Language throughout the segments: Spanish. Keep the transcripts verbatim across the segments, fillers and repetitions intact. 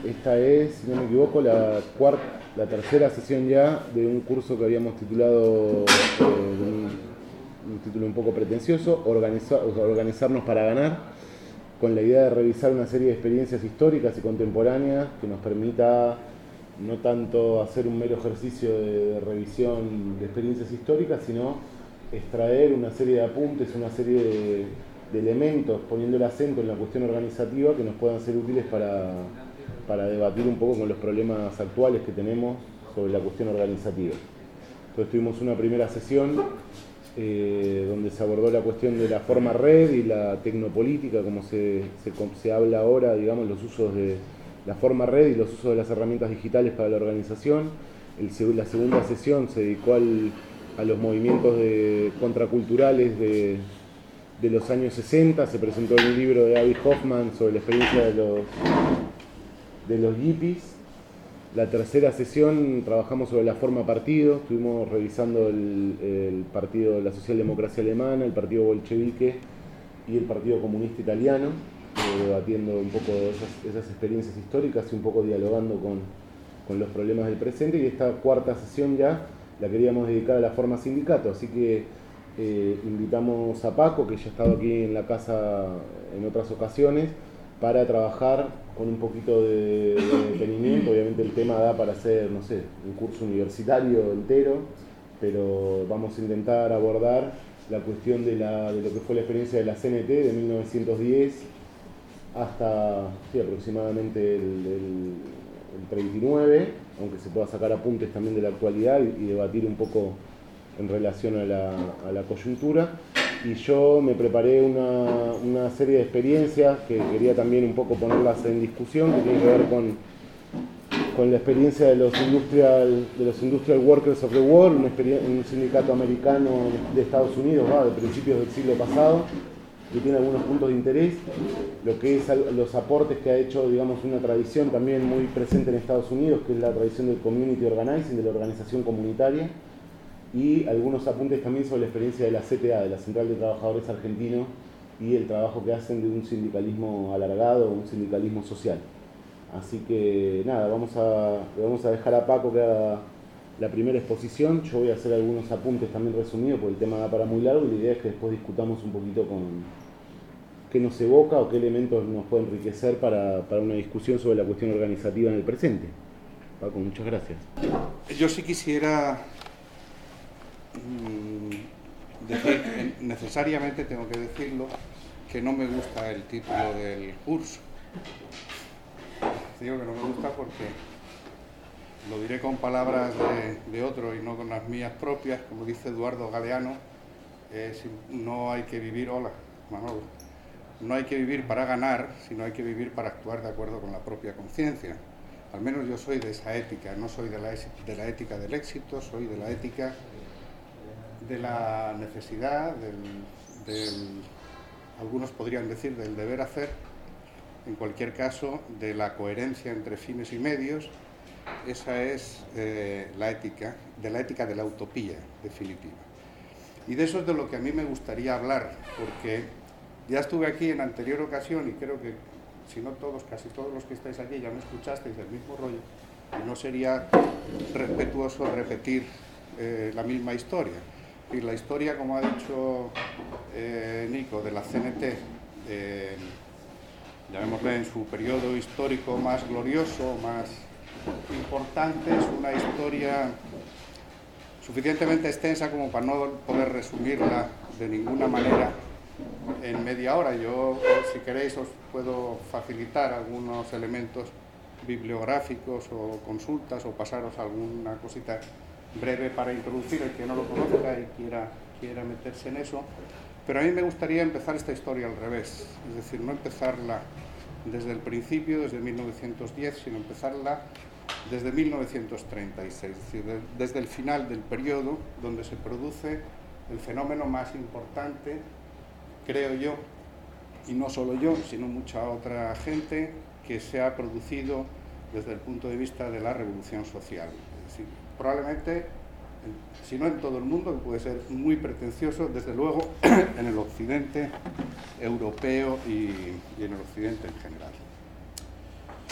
Esta es, si no me equivoco, la cuarta, la tercera sesión ya de un curso que habíamos titulado, eh, un, un título un poco pretencioso, organiza, Organizarnos para Ganar, con la idea de revisar una serie de experiencias históricas y contemporáneas que nos permita no tanto hacer un mero ejercicio de, de revisión de experiencias históricas, sino extraer una serie de apuntes, una serie de, de elementos, poniendo el acento en la cuestión organizativa que nos puedan ser útiles para, para debatir un poco con los problemas actuales que tenemos sobre la cuestión organizativa. Entonces tuvimos una primera sesión eh, donde se abordó la cuestión de la forma red y la tecnopolítica, como se, se, se habla ahora, digamos, los usos de la forma red y los usos de las herramientas digitales para la organización. El, la segunda sesión se dedicó al, a los movimientos de, contraculturales de, de los años sesenta. Se presentó un libro de Abby Hoffman sobre la experiencia de los, de los hippies. La tercera sesión trabajamos sobre la forma partido. Estuvimos revisando el, el partido de la socialdemocracia alemana, el partido bolchevique y el partido comunista italiano, eh, debatiendo un poco esas, esas experiencias históricas y un poco dialogando con, con los problemas del presente. Y esta cuarta sesión ya la queríamos dedicar a la forma sindicato, así que eh, invitamos a Paco, que ya ha estado aquí en la casa en otras ocasiones, para trabajar con un poquito de, de detenimiento. Obviamente el tema da para hacer, no sé, un curso universitario entero, pero vamos a intentar abordar la cuestión de, la, de lo que fue la experiencia de la C N T de mil novecientos diez hasta sí, aproximadamente el, el, el treinta y nueve, aunque se pueda sacar apuntes también de la actualidad y, y debatir un poco en relación a la, a la coyuntura. Y yo me preparé una, una serie de experiencias que quería también un poco ponerlas en discusión, que tiene que ver con, con la experiencia de los, industrial, de los Industrial Workers of the World, un, un sindicato americano de Estados Unidos, ¿va? De principios del siglo pasado, que tiene algunos puntos de interés, lo que es los aportes que ha hecho, digamos, una tradición también muy presente en Estados Unidos, que es la tradición del community organizing, de la organización comunitaria, y algunos apuntes también sobre la experiencia de la C T A, de la Central de Trabajadores Argentinos, y el trabajo que hacen de un sindicalismo alargado, un sindicalismo social. Así que nada, vamos a, vamos a dejar a Paco que haga la primera exposición. Yo voy a hacer algunos apuntes también resumidos, porque el tema da para muy largo, y la idea es que después discutamos un poquito con qué nos evoca o qué elementos nos puede enriquecer para, para una discusión sobre la cuestión organizativa en el presente. Paco, muchas gracias. Yo sí quisiera decir, necesariamente tengo que decirlo, que no me gusta el título del curso. Digo que no me gusta porque lo diré con palabras de, de otro y no con las mías propias. Como dice Eduardo Galeano, es, no hay que vivir, hola Manolo, no hay que vivir para ganar, sino hay que vivir para actuar de acuerdo con la propia conciencia. Al menos yo soy de esa ética, no soy de la, de la ética del éxito, soy de la ética de la necesidad, del, del, algunos podrían decir del deber hacer, en cualquier caso de la coherencia entre fines y medios. Esa es eh, la ética, de la ética de la utopía definitiva. Y de eso es de lo que a mí me gustaría hablar, porque ya estuve aquí en anterior ocasión y creo que, si no todos, casi todos los que estáis aquí ya me escuchasteis del mismo rollo, y no sería respetuoso repetir eh, la misma historia. Y la historia, como ha dicho eh, Nico, de la C N T, eh, llamémosle en su periodo histórico más glorioso, más importante, es una historia suficientemente extensa como para no poder resumirla de ninguna manera en media hora. Yo, si queréis, os puedo facilitar algunos elementos bibliográficos o consultas, o pasaros alguna cosita breve para introducir el que no lo conozca y quiera, quiera meterse en eso. Pero a mí me gustaría empezar esta historia al revés, es decir, no empezarla desde el principio, desde mil novecientos diez, sino empezarla desde mil novecientos treinta y seis, es decir, de, desde el final del periodo donde se produce el fenómeno más importante, creo yo, y no solo yo, sino mucha otra gente, que se ha producido desde el punto de vista de la revolución social. Es decir, probablemente, si no en todo el mundo, que puede ser muy pretencioso, desde luego en el occidente europeo y, y en el occidente en general.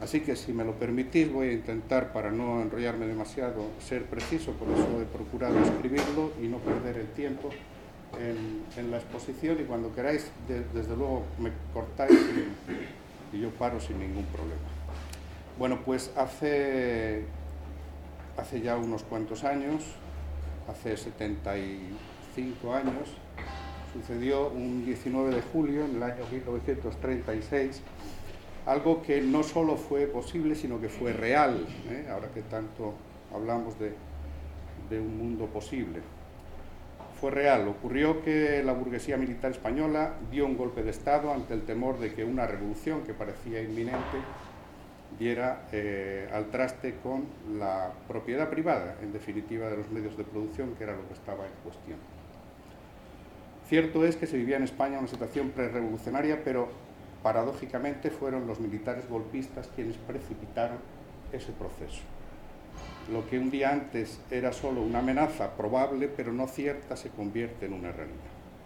Así que, si me lo permitís, voy a intentar, para no enrollarme demasiado, ser preciso, por eso he procurado escribirlo y no perder el tiempo en, en la exposición, y cuando queráis, de, desde luego, me cortáis y, y yo paro sin ningún problema. Bueno, pues hace, hace ya unos cuantos años, hace setenta y cinco años, sucedió un diecinueve de julio, en el año mil novecientos treinta y seis, algo que no solo fue posible, sino que fue real, ¿eh? Ahora que tanto hablamos de, de un mundo posible. Fue real. Ocurrió que la burguesía militar española dio un golpe de Estado ante el temor de que una revolución que parecía inminente diera eh, al traste con la propiedad privada, en definitiva, de los medios de producción, que era lo que estaba en cuestión. Cierto es que se vivía en España una situación prerevolucionaria, pero paradójicamente fueron los militares golpistas quienes precipitaron ese proceso. Lo que un día antes era solo una amenaza probable, pero no cierta, se convierte en una realidad.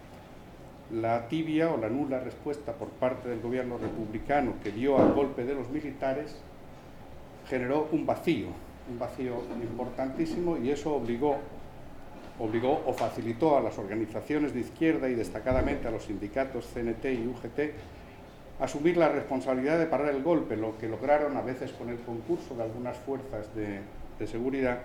La tibia o la nula respuesta por parte del gobierno republicano que dio al golpe de los militares generó un vacío, un vacío importantísimo, y eso obligó, obligó o facilitó a las organizaciones de izquierda y destacadamente a los sindicatos C N T y U G T asumir la responsabilidad de parar el golpe, lo que lograron a veces con el concurso de algunas fuerzas de, de seguridad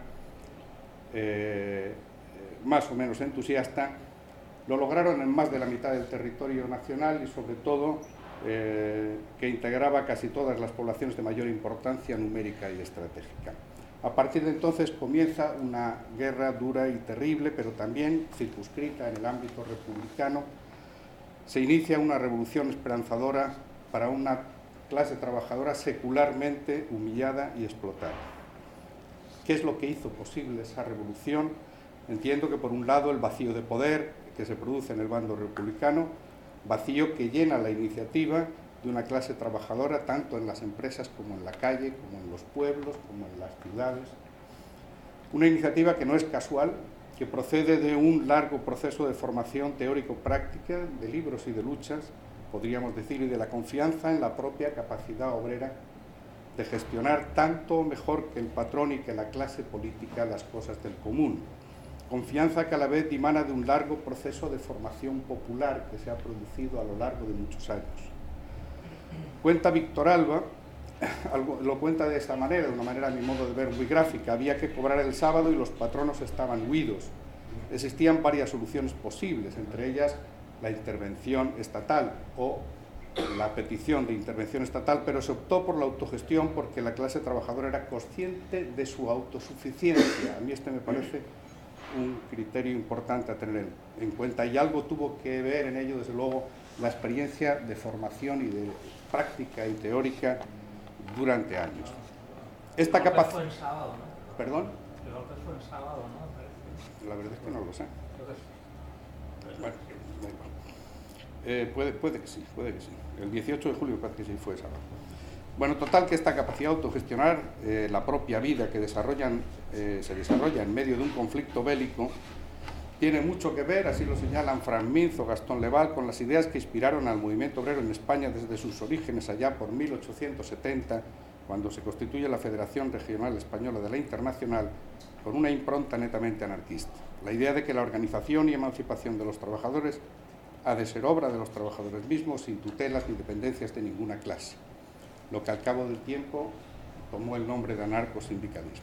eh, más o menos entusiasta. Lo lograron en más de la mitad del territorio nacional y, sobre todo, eh, que integraba casi todas las poblaciones de mayor importancia numérica y estratégica. A partir de entonces comienza una guerra dura y terrible, pero también circunscrita en el ámbito republicano. Se inicia una revolución esperanzadora para una clase trabajadora secularmente humillada y explotada. ¿Qué es lo que hizo posible esa revolución? Entiendo que, por un lado, el vacío de poder que se produce en el bando republicano, vacío que llena la iniciativa de una clase trabajadora tanto en las empresas como en la calle, como en los pueblos, como en las ciudades. Una iniciativa que no es casual, que procede de un largo proceso de formación teórico-práctica, de libros y de luchas, podríamos decir, y de la confianza en la propia capacidad obrera de gestionar tanto mejor que el patrón y que la clase política las cosas del común. Confianza que a la vez dimana de un largo proceso de formación popular que se ha producido a lo largo de muchos años. Cuenta Víctor Alba, lo cuenta de esta manera, de una manera a mi modo de ver muy gráfica: había que cobrar el sábado y los patronos estaban huidos. Existían varias soluciones posibles, entre ellas la intervención estatal o la petición de intervención estatal, pero se optó por la autogestión porque la clase trabajadora era consciente de su autosuficiencia. A mí este me parece un criterio importante a tener en cuenta, y algo tuvo que ver en ello, desde luego, la experiencia de formación y de práctica y teórica durante años. Esta capacidad... fue en sábado, ¿no? ¿Perdón? El golpe fue en sábado, ¿no? La verdad es que no lo sé. Bueno, da igual. Eh, puede, puede que sí, puede que sí. El dieciocho de julio parece que sí fue sábado. Bueno, total, que esta capacidad de autogestionar eh, la propia vida que desarrollan, eh, se desarrolla en medio de un conflicto bélico tiene mucho que ver, así lo señalan Franz Minz o Gastón Leval, con las ideas que inspiraron al movimiento obrero en España desde sus orígenes allá por mil ochocientos setenta, cuando se constituye la Federación Regional Española de la Internacional, con una impronta netamente anarquista. La idea de que la organización y emancipación de los trabajadores ha de ser obra de los trabajadores mismos, sin tutelas ni dependencias de ninguna clase, lo que al cabo del tiempo tomó el nombre de anarcosindicalismo.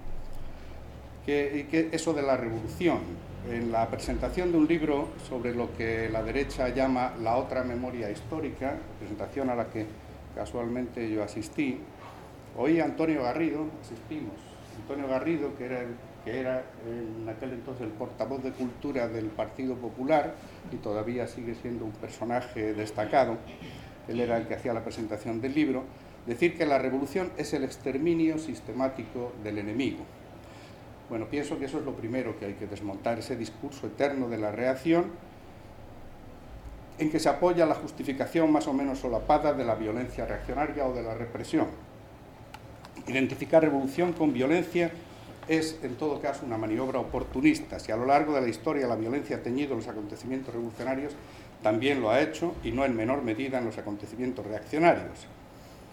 ¿Qué, qué, eso de la revolución? En la presentación de un libro sobre lo que la derecha llama la otra memoria histórica, presentación a la que casualmente yo asistí, oí a Antonio Garrido, asistimos, Antonio Garrido, que era, el, que era en aquel entonces el portavoz de Cultura del Partido Popular y todavía sigue siendo un personaje destacado. Él era el que hacía la presentación del libro, decir que la revolución es el exterminio sistemático del enemigo. Bueno, pienso que eso es lo primero que hay que desmontar, ese discurso eterno de la reacción en que se apoya la justificación más o menos solapada de la violencia reaccionaria o de la represión. Identificar revolución con violencia es, en todo caso, una maniobra oportunista. Si a lo largo de la historia la violencia ha teñido los acontecimientos revolucionarios, también lo ha hecho, y no en menor medida en los acontecimientos reaccionarios.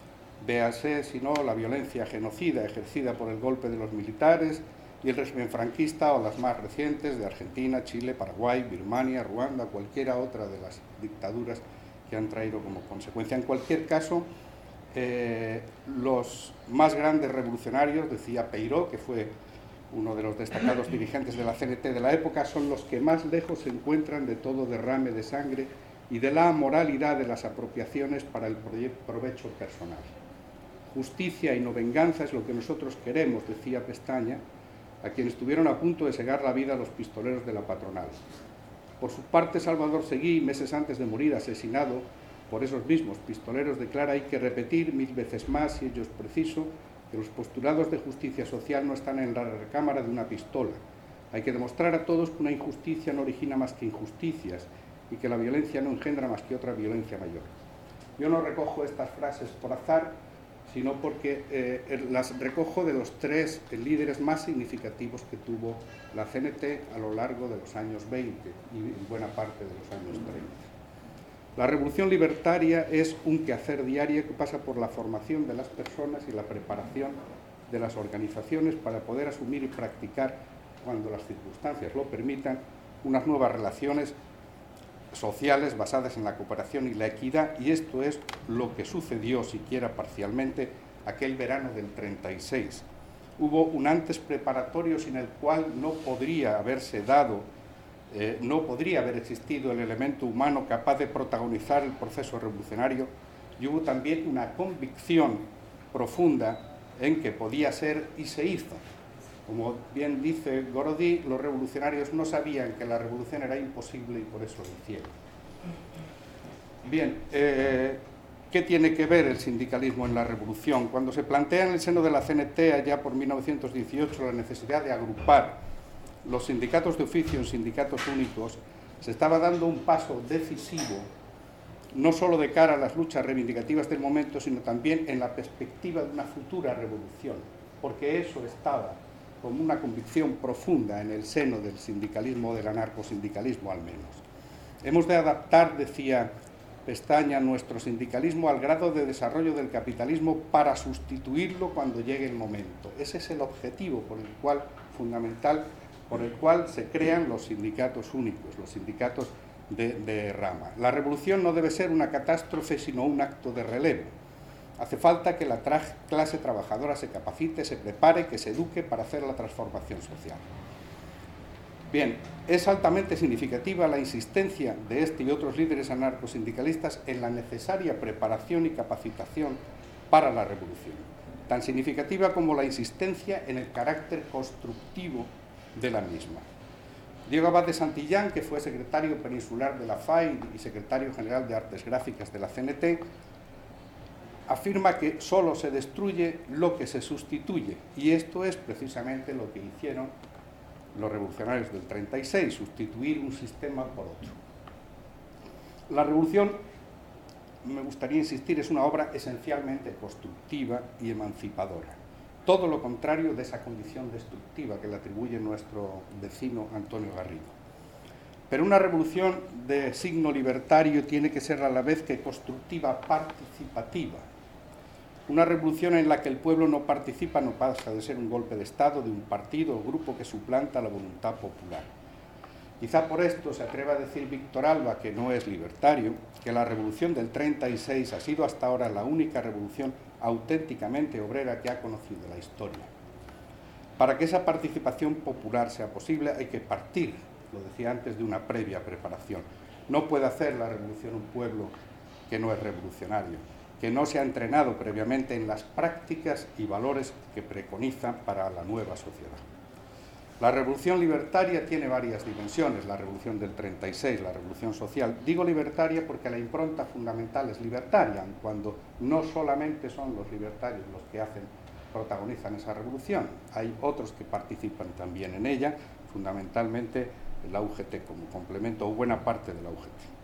Véase, si no, la violencia genocida ejercida por el golpe de los militares y el régimen franquista, o las más recientes de Argentina, Chile, Paraguay, Birmania, Ruanda, cualquiera otra de las dictaduras que han traído como consecuencia. En cualquier caso, eh, los más grandes revolucionarios, decía Peiró, que fue uno de los destacados dirigentes de la C N T de la época, son los que más lejos se encuentran de todo derrame de sangre y de la amoralidad de las apropiaciones para el provecho personal. Justicia y no venganza es lo que nosotros queremos, decía Pestaña, a quienes estuvieron a punto de segar la vida a los pistoleros de la patronal. Por su parte, Salvador Seguí, meses antes de morir asesinado por esos mismos pistoleros, declara: hay que repetir mil veces más, si ello es preciso, que los postulados de justicia social no están en la recámara de una pistola. Hay que demostrar a todos que una injusticia no origina más que injusticias y que la violencia no engendra más que otra violencia mayor. Yo no recojo estas frases por azar, sino porque eh, las recojo de los tres líderes más significativos que tuvo la C N T a lo largo de los años veinte y en buena parte de los años treinta. La revolución libertaria es un quehacer diario que pasa por la formación de las personas y la preparación de las organizaciones para poder asumir y practicar, cuando las circunstancias lo permitan, unas nuevas relaciones sociales basadas en la cooperación y la equidad, y esto es lo que sucedió, siquiera parcialmente, aquel verano del treinta y seis. Hubo un antes preparatorio sin el cual no podría haberse dado, eh, no podría haber existido el elemento humano capaz de protagonizar el proceso revolucionario, y hubo también una convicción profunda en que podía ser, y se hizo. Como bien dice Gorodí, los revolucionarios no sabían que la revolución era imposible y por eso lo hicieron. Bien, eh, ¿qué tiene que ver el sindicalismo en la revolución? Cuando se plantea en el seno de la C N T, allá por mil novecientos dieciocho, la necesidad de agrupar los sindicatos de oficio en sindicatos únicos, se estaba dando un paso decisivo, no solo de cara a las luchas reivindicativas del momento, sino también en la perspectiva de una futura revolución, porque eso estaba como una convicción profunda en el seno del sindicalismo, del anarcosindicalismo al menos. Hemos de adaptar, decía Pestaña, nuestro sindicalismo al grado de desarrollo del capitalismo para sustituirlo cuando llegue el momento. Ese es el objetivo por el cual, fundamental, por el cual se crean los sindicatos únicos, los sindicatos de, de rama. La revolución no debe ser una catástrofe, sino un acto de relevo. Hace falta que la tra- clase trabajadora se capacite, se prepare, que se eduque para hacer la transformación social. Bien, es altamente significativa la insistencia de este y otros líderes anarcosindicalistas en la necesaria preparación y capacitación para la revolución, tan significativa como la insistencia en el carácter constructivo de la misma. Diego Abad de Santillán, que fue secretario peninsular de la F A I y secretario general de Artes Gráficas de la C N T, afirma que solo se destruye lo que se sustituye, y esto es precisamente lo que hicieron los revolucionarios del treinta y seis, sustituir un sistema por otro. La revolución, me gustaría insistir, es una obra esencialmente constructiva y emancipadora, todo lo contrario de esa condición destructiva que le atribuye nuestro vecino Antonio Garrido. Pero una revolución de signo libertario tiene que ser a la vez que constructiva, participativa. Una revolución en la que el pueblo no participa no pasa de ser un golpe de Estado de un partido o grupo que suplanta la voluntad popular. Quizá por esto se atreva a decir Víctor Alba, que no es libertario, que la revolución del treinta y seis ha sido hasta ahora la única revolución auténticamente obrera que ha conocido la historia. Para que esa participación popular sea posible hay que partir, lo decía antes, de una previa preparación. No puede hacer la revolución un pueblo que no es revolucionario, que no se ha entrenado previamente en las prácticas y valores que preconiza para la nueva sociedad. La revolución libertaria tiene varias dimensiones, la revolución del treinta y seis, la revolución social. Digo libertaria porque la impronta fundamental es libertaria, cuando no solamente son los libertarios los que hacen, protagonizan esa revolución, hay otros que participan también en ella, fundamentalmente la U G T como complemento, o buena parte de la U G T.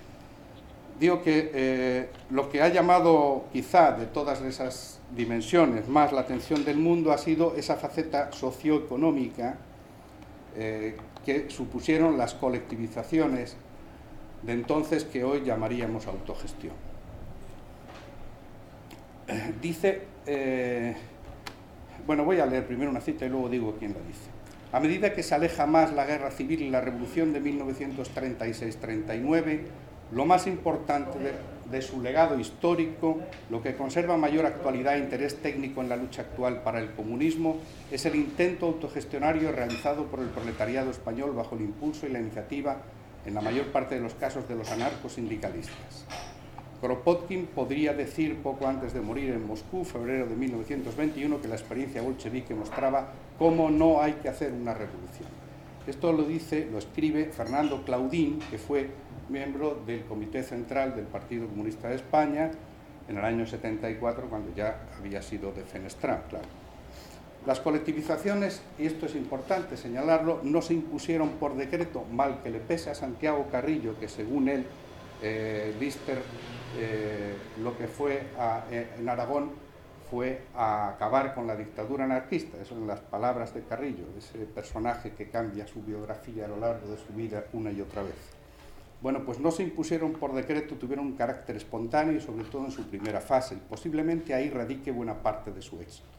Digo que eh, lo que ha llamado quizá de todas esas dimensiones más la atención del mundo ha sido esa faceta socioeconómica eh, que supusieron las colectivizaciones de entonces que hoy llamaríamos autogestión. dice, eh, bueno, voy a leer primero una cita y luego digo quién la dice. A medida que se aleja más la guerra civil y la revolución de mil novecientos treinta y seis treinta y nueve, lo más importante de, de su legado histórico, lo que conserva mayor actualidad e interés técnico en la lucha actual para el comunismo, es el intento autogestionario realizado por el proletariado español bajo el impulso y la iniciativa, en la mayor parte de los casos, de los anarcosindicalistas. Kropotkin podría decir poco antes de morir en Moscú, febrero de mil novecientos veintiuno, que la experiencia bolchevique mostraba cómo no hay que hacer una revolución. Esto lo dice, lo escribe Fernando Claudín, que fue miembro del Comité Central del Partido Comunista de España en el año setenta y cuatro, cuando ya había sido defenestrado, claro. Las colectivizaciones, y esto es importante señalarlo, no se impusieron por decreto, mal que le pese a Santiago Carrillo, que según él, eh, Lister, eh, lo que fue a, eh, en Aragón fue a acabar con la dictadura anarquista. Eso en las palabras de Carrillo, ese personaje que cambia su biografía a lo largo de su vida una y otra vez. Bueno, pues no se impusieron por decreto, tuvieron un carácter espontáneo y sobre todo en su primera fase, y posiblemente ahí radique buena parte de su éxito.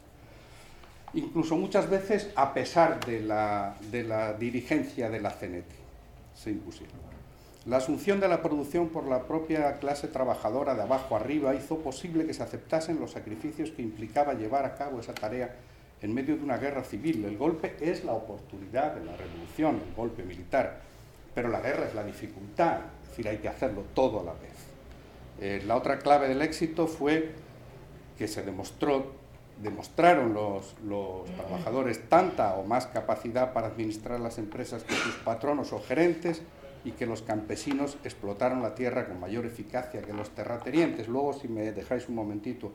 Incluso muchas veces a pesar de la, de la dirigencia de la C N T se impusieron. La asunción de la producción por la propia clase trabajadora de abajo arriba hizo posible que se aceptasen los sacrificios que implicaba llevar a cabo esa tarea en medio de una guerra civil. El golpe es la oportunidad de la revolución, el golpe militar, pero la guerra es la dificultad, es decir, hay que hacerlo todo a la vez. Eh, la otra clave del éxito fue que se demostró, demostraron los, los trabajadores tanta o más capacidad para administrar las empresas que sus patronos o gerentes, y que los campesinos explotaron la tierra con mayor eficacia que los terratenientes. Luego, si me dejáis un momentito,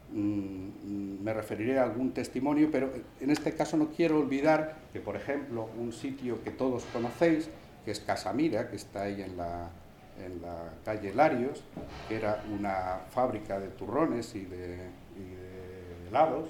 mmm, me referiré a algún testimonio, pero en este caso no quiero olvidar que, por ejemplo, un sitio que todos conocéis, que es Casamira, que está ahí en la, en la calle Larios, que era una fábrica de turrones y de, y de helados,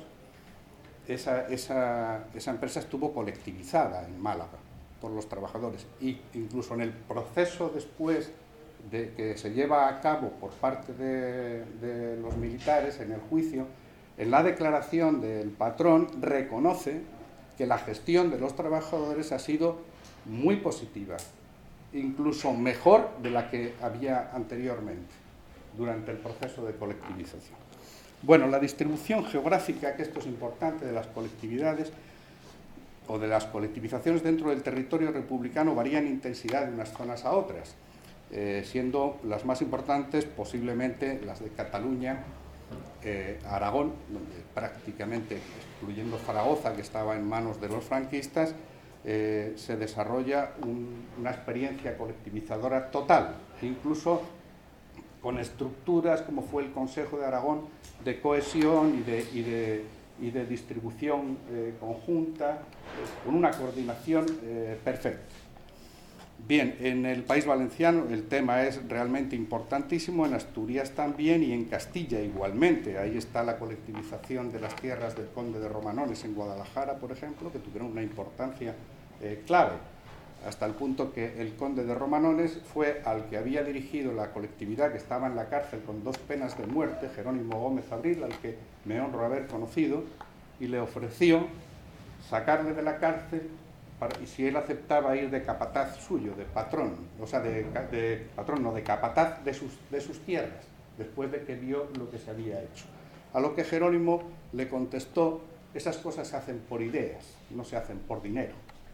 esa, esa, esa empresa estuvo colectivizada en Málaga por los trabajadores, y incluso en el proceso después de que se lleva a cabo por parte de, de los militares en el juicio, en la declaración del patrón reconoce que la gestión de los trabajadores ha sido muy positiva, incluso mejor de la que había anteriormente durante el proceso de colectivización. Bueno, la distribución geográfica, que esto es importante, de las colectividades o de las colectivizaciones dentro del territorio republicano varía en intensidad de unas zonas a otras, eh, siendo las más importantes posiblemente las de Cataluña, eh, Aragón, donde prácticamente, excluyendo Zaragoza, que estaba en manos de los franquistas, eh, se desarrolla un, una experiencia colectivizadora total, incluso con estructuras como fue el Consejo de Aragón, de cohesión y de, y de y de distribución eh, conjunta, eh, con una coordinación eh, perfecta. Bien, en el País Valenciano el tema es realmente importantísimo, en Asturias también y en Castilla igualmente. Ahí está la colectivización de las tierras del conde de Romanones en Guadalajara, por ejemplo, que tuvieron una importancia eh, clave, hasta el punto que el conde de Romanones fue al que había dirigido la colectividad que estaba en la cárcel con dos penas de muerte, Jerónimo Gómez Abril, al que me honro haber conocido, y le ofreció sacarle de la cárcel para, y si él aceptaba ir de capataz suyo, de patrón, o sea, de, de patrón, no, de capataz de sus, de sus tierras, después de que vio lo que se había hecho. A lo que Jerónimo le contestó: esas cosas se hacen por ideas, no se hacen por dinero.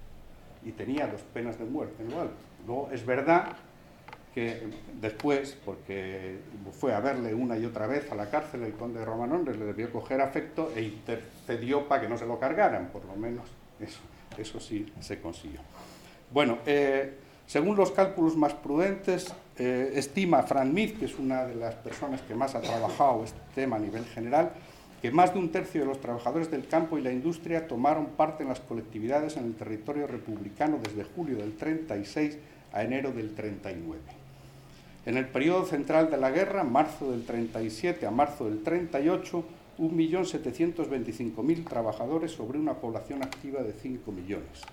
Y tenía dos penas de muerte en lo alto. Luego, es verdad que después, porque fue a verle una y otra vez a la cárcel, el conde de Romanones le debió coger afecto e intercedió para que no se lo cargaran, por lo menos eso, eso sí se consiguió. Bueno, eh, según los cálculos más prudentes, eh, estima Frank Mead, que es una de las personas que más ha trabajado este tema a nivel general, que más de un tercio de los trabajadores del campo y la industria tomaron parte en las colectividades en el territorio republicano desde julio del treinta y seis a enero del treinta y nueve. En el periodo central de la guerra, marzo del treinta y siete a marzo del treinta y ocho, un millón setecientos veinticinco mil trabajadores sobre una población activa de cinco millones.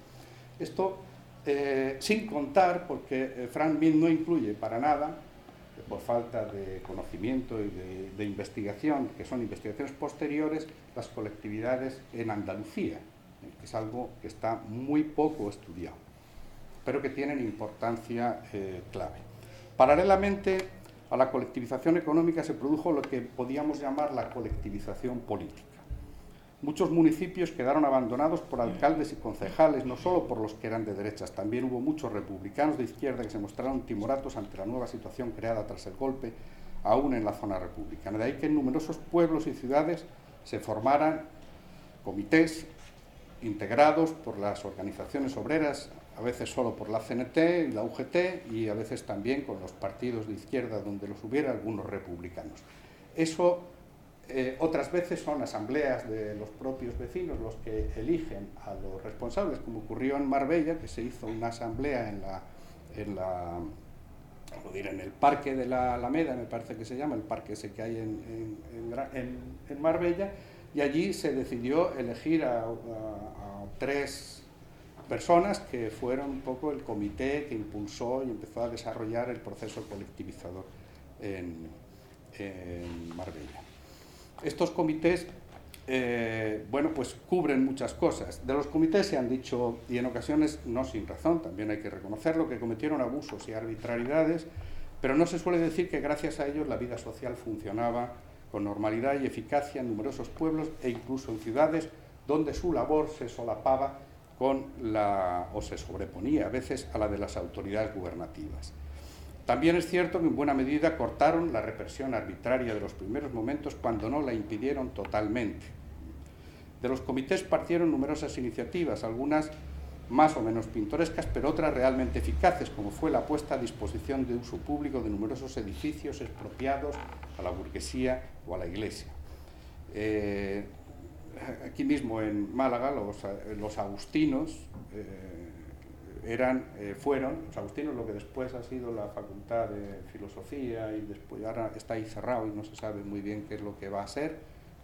Esto eh, sin contar, porque Frank Mead no incluye para nada, por falta de conocimiento y de, de investigación, que son investigaciones posteriores, las colectividades en Andalucía, que es algo que está muy poco estudiado, pero que tienen importancia eh, clave. Paralelamente a la colectivización económica se produjo lo que podíamos llamar la colectivización política. Muchos municipios quedaron abandonados por alcaldes y concejales, no solo por los que eran de derechas, también hubo muchos republicanos de izquierda que se mostraron timoratos ante la nueva situación creada tras el golpe, aún en la zona republicana. De ahí que en numerosos pueblos y ciudades se formaran comités integrados por las organizaciones obreras, a veces solo por la C N T y la U G T, y a veces también con los partidos de izquierda donde los hubiera, algunos republicanos. Eso eh, otras veces son asambleas de los propios vecinos los que eligen a los responsables, como ocurrió en Marbella, que se hizo una asamblea en la, en la como diré, en el parque de la Alameda, me parece que se llama, el parque ese que hay en, en, en, en Marbella, y allí se decidió elegir a, a, a tres personas que fueron un poco el comité que impulsó y empezó a desarrollar el proceso colectivizador en, en Marbella. Estos comités, eh, bueno, pues cubren muchas cosas. De los comités se han dicho, y en ocasiones no sin razón, también hay que reconocerlo, que cometieron abusos y arbitrariedades, pero no se suele decir que gracias a ellos la vida social funcionaba con normalidad y eficacia en numerosos pueblos e incluso en ciudades donde su labor se solapaba con la, o se sobreponía a veces a la de las autoridades gubernativas. También es cierto que en buena medida cortaron la represión arbitraria de los primeros momentos cuando no la impidieron totalmente. De los comités partieron numerosas iniciativas, algunas más o menos pintorescas, pero otras realmente eficaces, como fue la puesta a disposición de uso público de numerosos edificios expropiados a la burguesía o a la Iglesia. Eh, aquí mismo en Málaga, los, los agustinos eh, eran, eh, fueron, los agustinos, lo que después ha sido la Facultad de Filosofía, y después ahora está ahí cerrado y no se sabe muy bien qué es lo que va a ser.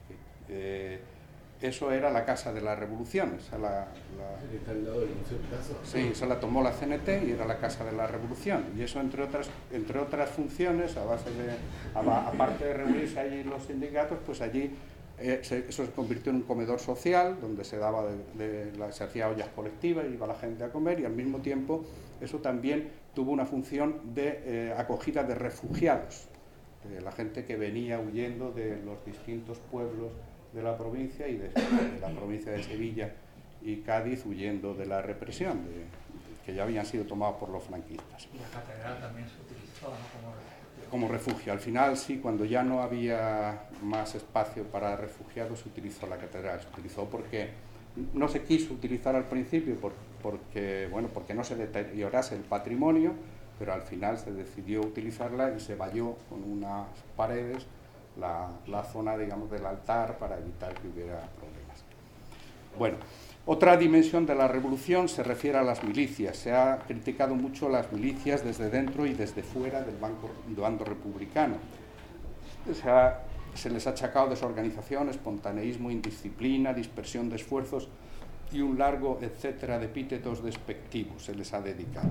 Eh, eso era la Casa de las Revoluciones. La, la, ¿Está al lado del Museo Picasso? Sí, se la tomó la C N T y era la Casa de la Revolución. Y eso, entre otras, entre otras funciones, a base de, a, aparte de reunirse allí los sindicatos, pues allí eh, se, eso se convirtió en un comedor social donde se daba de, de la, se hacía ollas colectivas y iba la gente a comer, y al mismo tiempo eso también tuvo una función de eh, acogida de refugiados, de la gente que venía huyendo de los distintos pueblos de la provincia y de, de la provincia de Sevilla y Cádiz, huyendo de la represión, de, que ya habían sido tomados por los franquistas. Y la catedral también se utilizó, ¿no? Como refugio. Como refugio. Al final, sí, cuando ya no había más espacio para refugiados, se utilizó la catedral. Se utilizó porque no se quiso utilizar al principio, por, porque, bueno, porque no se deteriorase el patrimonio, pero al final se decidió utilizarla y se valló con unas paredes la, la zona, digamos, del altar para evitar que hubiera problemas. Bueno, otra dimensión de la revolución se refiere a las milicias. Se ha criticado mucho las milicias desde dentro y desde fuera del banco, bando republicano. Se, ha, se les ha achacado desorganización, espontaneísmo, indisciplina, dispersión de esfuerzos y un largo etcétera de epítetos despectivos se les ha dedicado.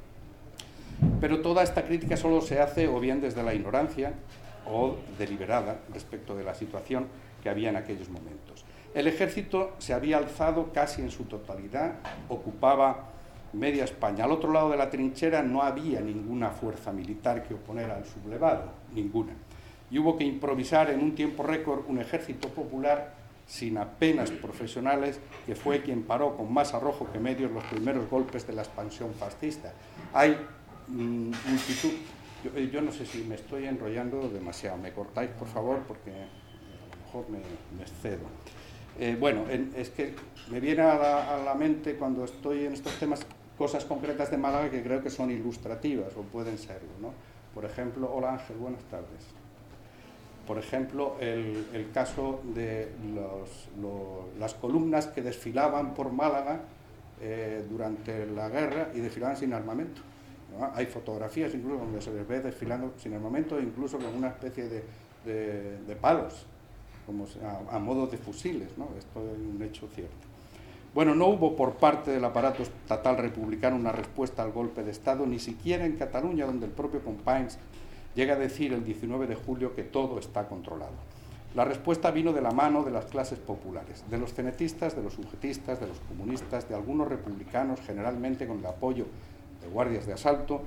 Pero toda esta crítica solo se hace o bien desde la ignorancia o deliberada respecto de la situación que había en aquellos momentos. El ejército se había alzado casi en su totalidad, ocupaba media España. Al otro lado de la trinchera no había ninguna fuerza militar que oponer al sublevado, ninguna. Y hubo que improvisar en un tiempo récord un ejército popular sin apenas profesionales, que fue quien paró con más arrojo que medios los primeros golpes de la expansión fascista. Hay mmm, multitud... Yo, yo no sé si me estoy enrollando demasiado. Me cortáis, por favor, porque a lo mejor me, me excedo. Eh, bueno, en, es que me viene a la, a la mente cuando estoy en estos temas cosas concretas de Málaga que creo que son ilustrativas o pueden serlo, ¿no? Por ejemplo, hola Ángel, buenas tardes. Por ejemplo, el, el caso de los, los, las columnas que desfilaban por Málaga eh, durante la guerra y desfilaban sin armamento, ¿no? Hay fotografías incluso donde se les ve desfilando sin armamento, incluso con una especie de, de, de palos, como a, a modo de fusiles, ¿no? Esto es un hecho cierto. Bueno, no hubo por parte del aparato estatal republicano una respuesta al golpe de Estado, ni siquiera en Cataluña, donde el propio Companys llega a decir el diecinueve de julio que todo está controlado. La respuesta vino de la mano de las clases populares, de los cenetistas, de los sujetistas, de los comunistas, de algunos republicanos, generalmente con el apoyo de guardias de asalto,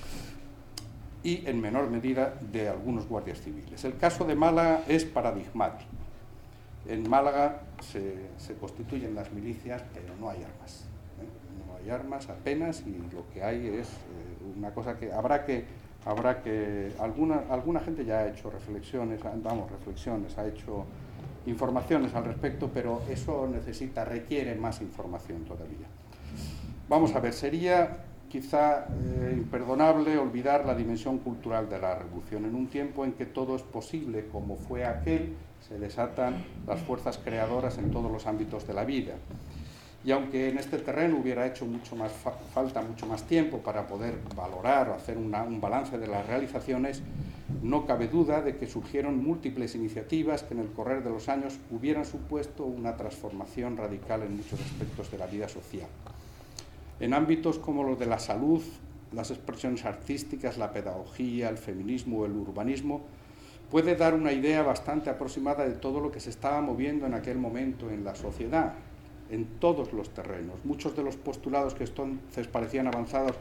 y en menor medida de algunos guardias civiles. El caso de Málaga es paradigmático. En Málaga se, se constituyen las milicias, pero no hay armas. ¿eh? No hay armas apenas, y lo que hay es eh, una cosa que habrá que, habrá que alguna, alguna gente ya ha hecho reflexiones, vamos, reflexiones, ha hecho informaciones al respecto, pero eso necesita, requiere más información todavía. Vamos a ver, sería quizá eh, imperdonable olvidar la dimensión cultural de la revolución. En un tiempo en que todo es posible, como fue aquel, se desatan las fuerzas creadoras en todos los ámbitos de la vida. Y aunque en este terreno hubiera hecho mucho más fa falta mucho más tiempo para poder valorar o hacer una, un balance de las realizaciones, no cabe duda de que surgieron múltiples iniciativas que en el correr de los años hubieran supuesto una transformación radical en muchos aspectos de la vida social. En ámbitos como los de la salud, las expresiones artísticas, la pedagogía, el feminismo o el urbanismo, puede dar una idea bastante aproximada de todo lo que se estaba moviendo en aquel momento en la sociedad, en todos los terrenos. Muchos de los postulados que entonces parecían avanzados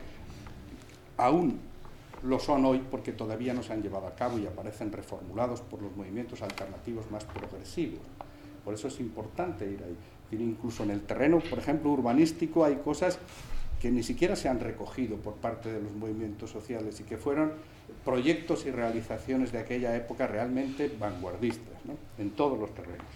aún lo son hoy, porque todavía no se han llevado a cabo y aparecen reformulados por los movimientos alternativos más progresivos. Por eso es importante ir ahí. Incluso en el terreno, por ejemplo, urbanístico, hay cosas que ni siquiera se han recogido por parte de los movimientos sociales y que fueron proyectos y realizaciones de aquella época realmente vanguardistas, ¿no? En todos los terrenos.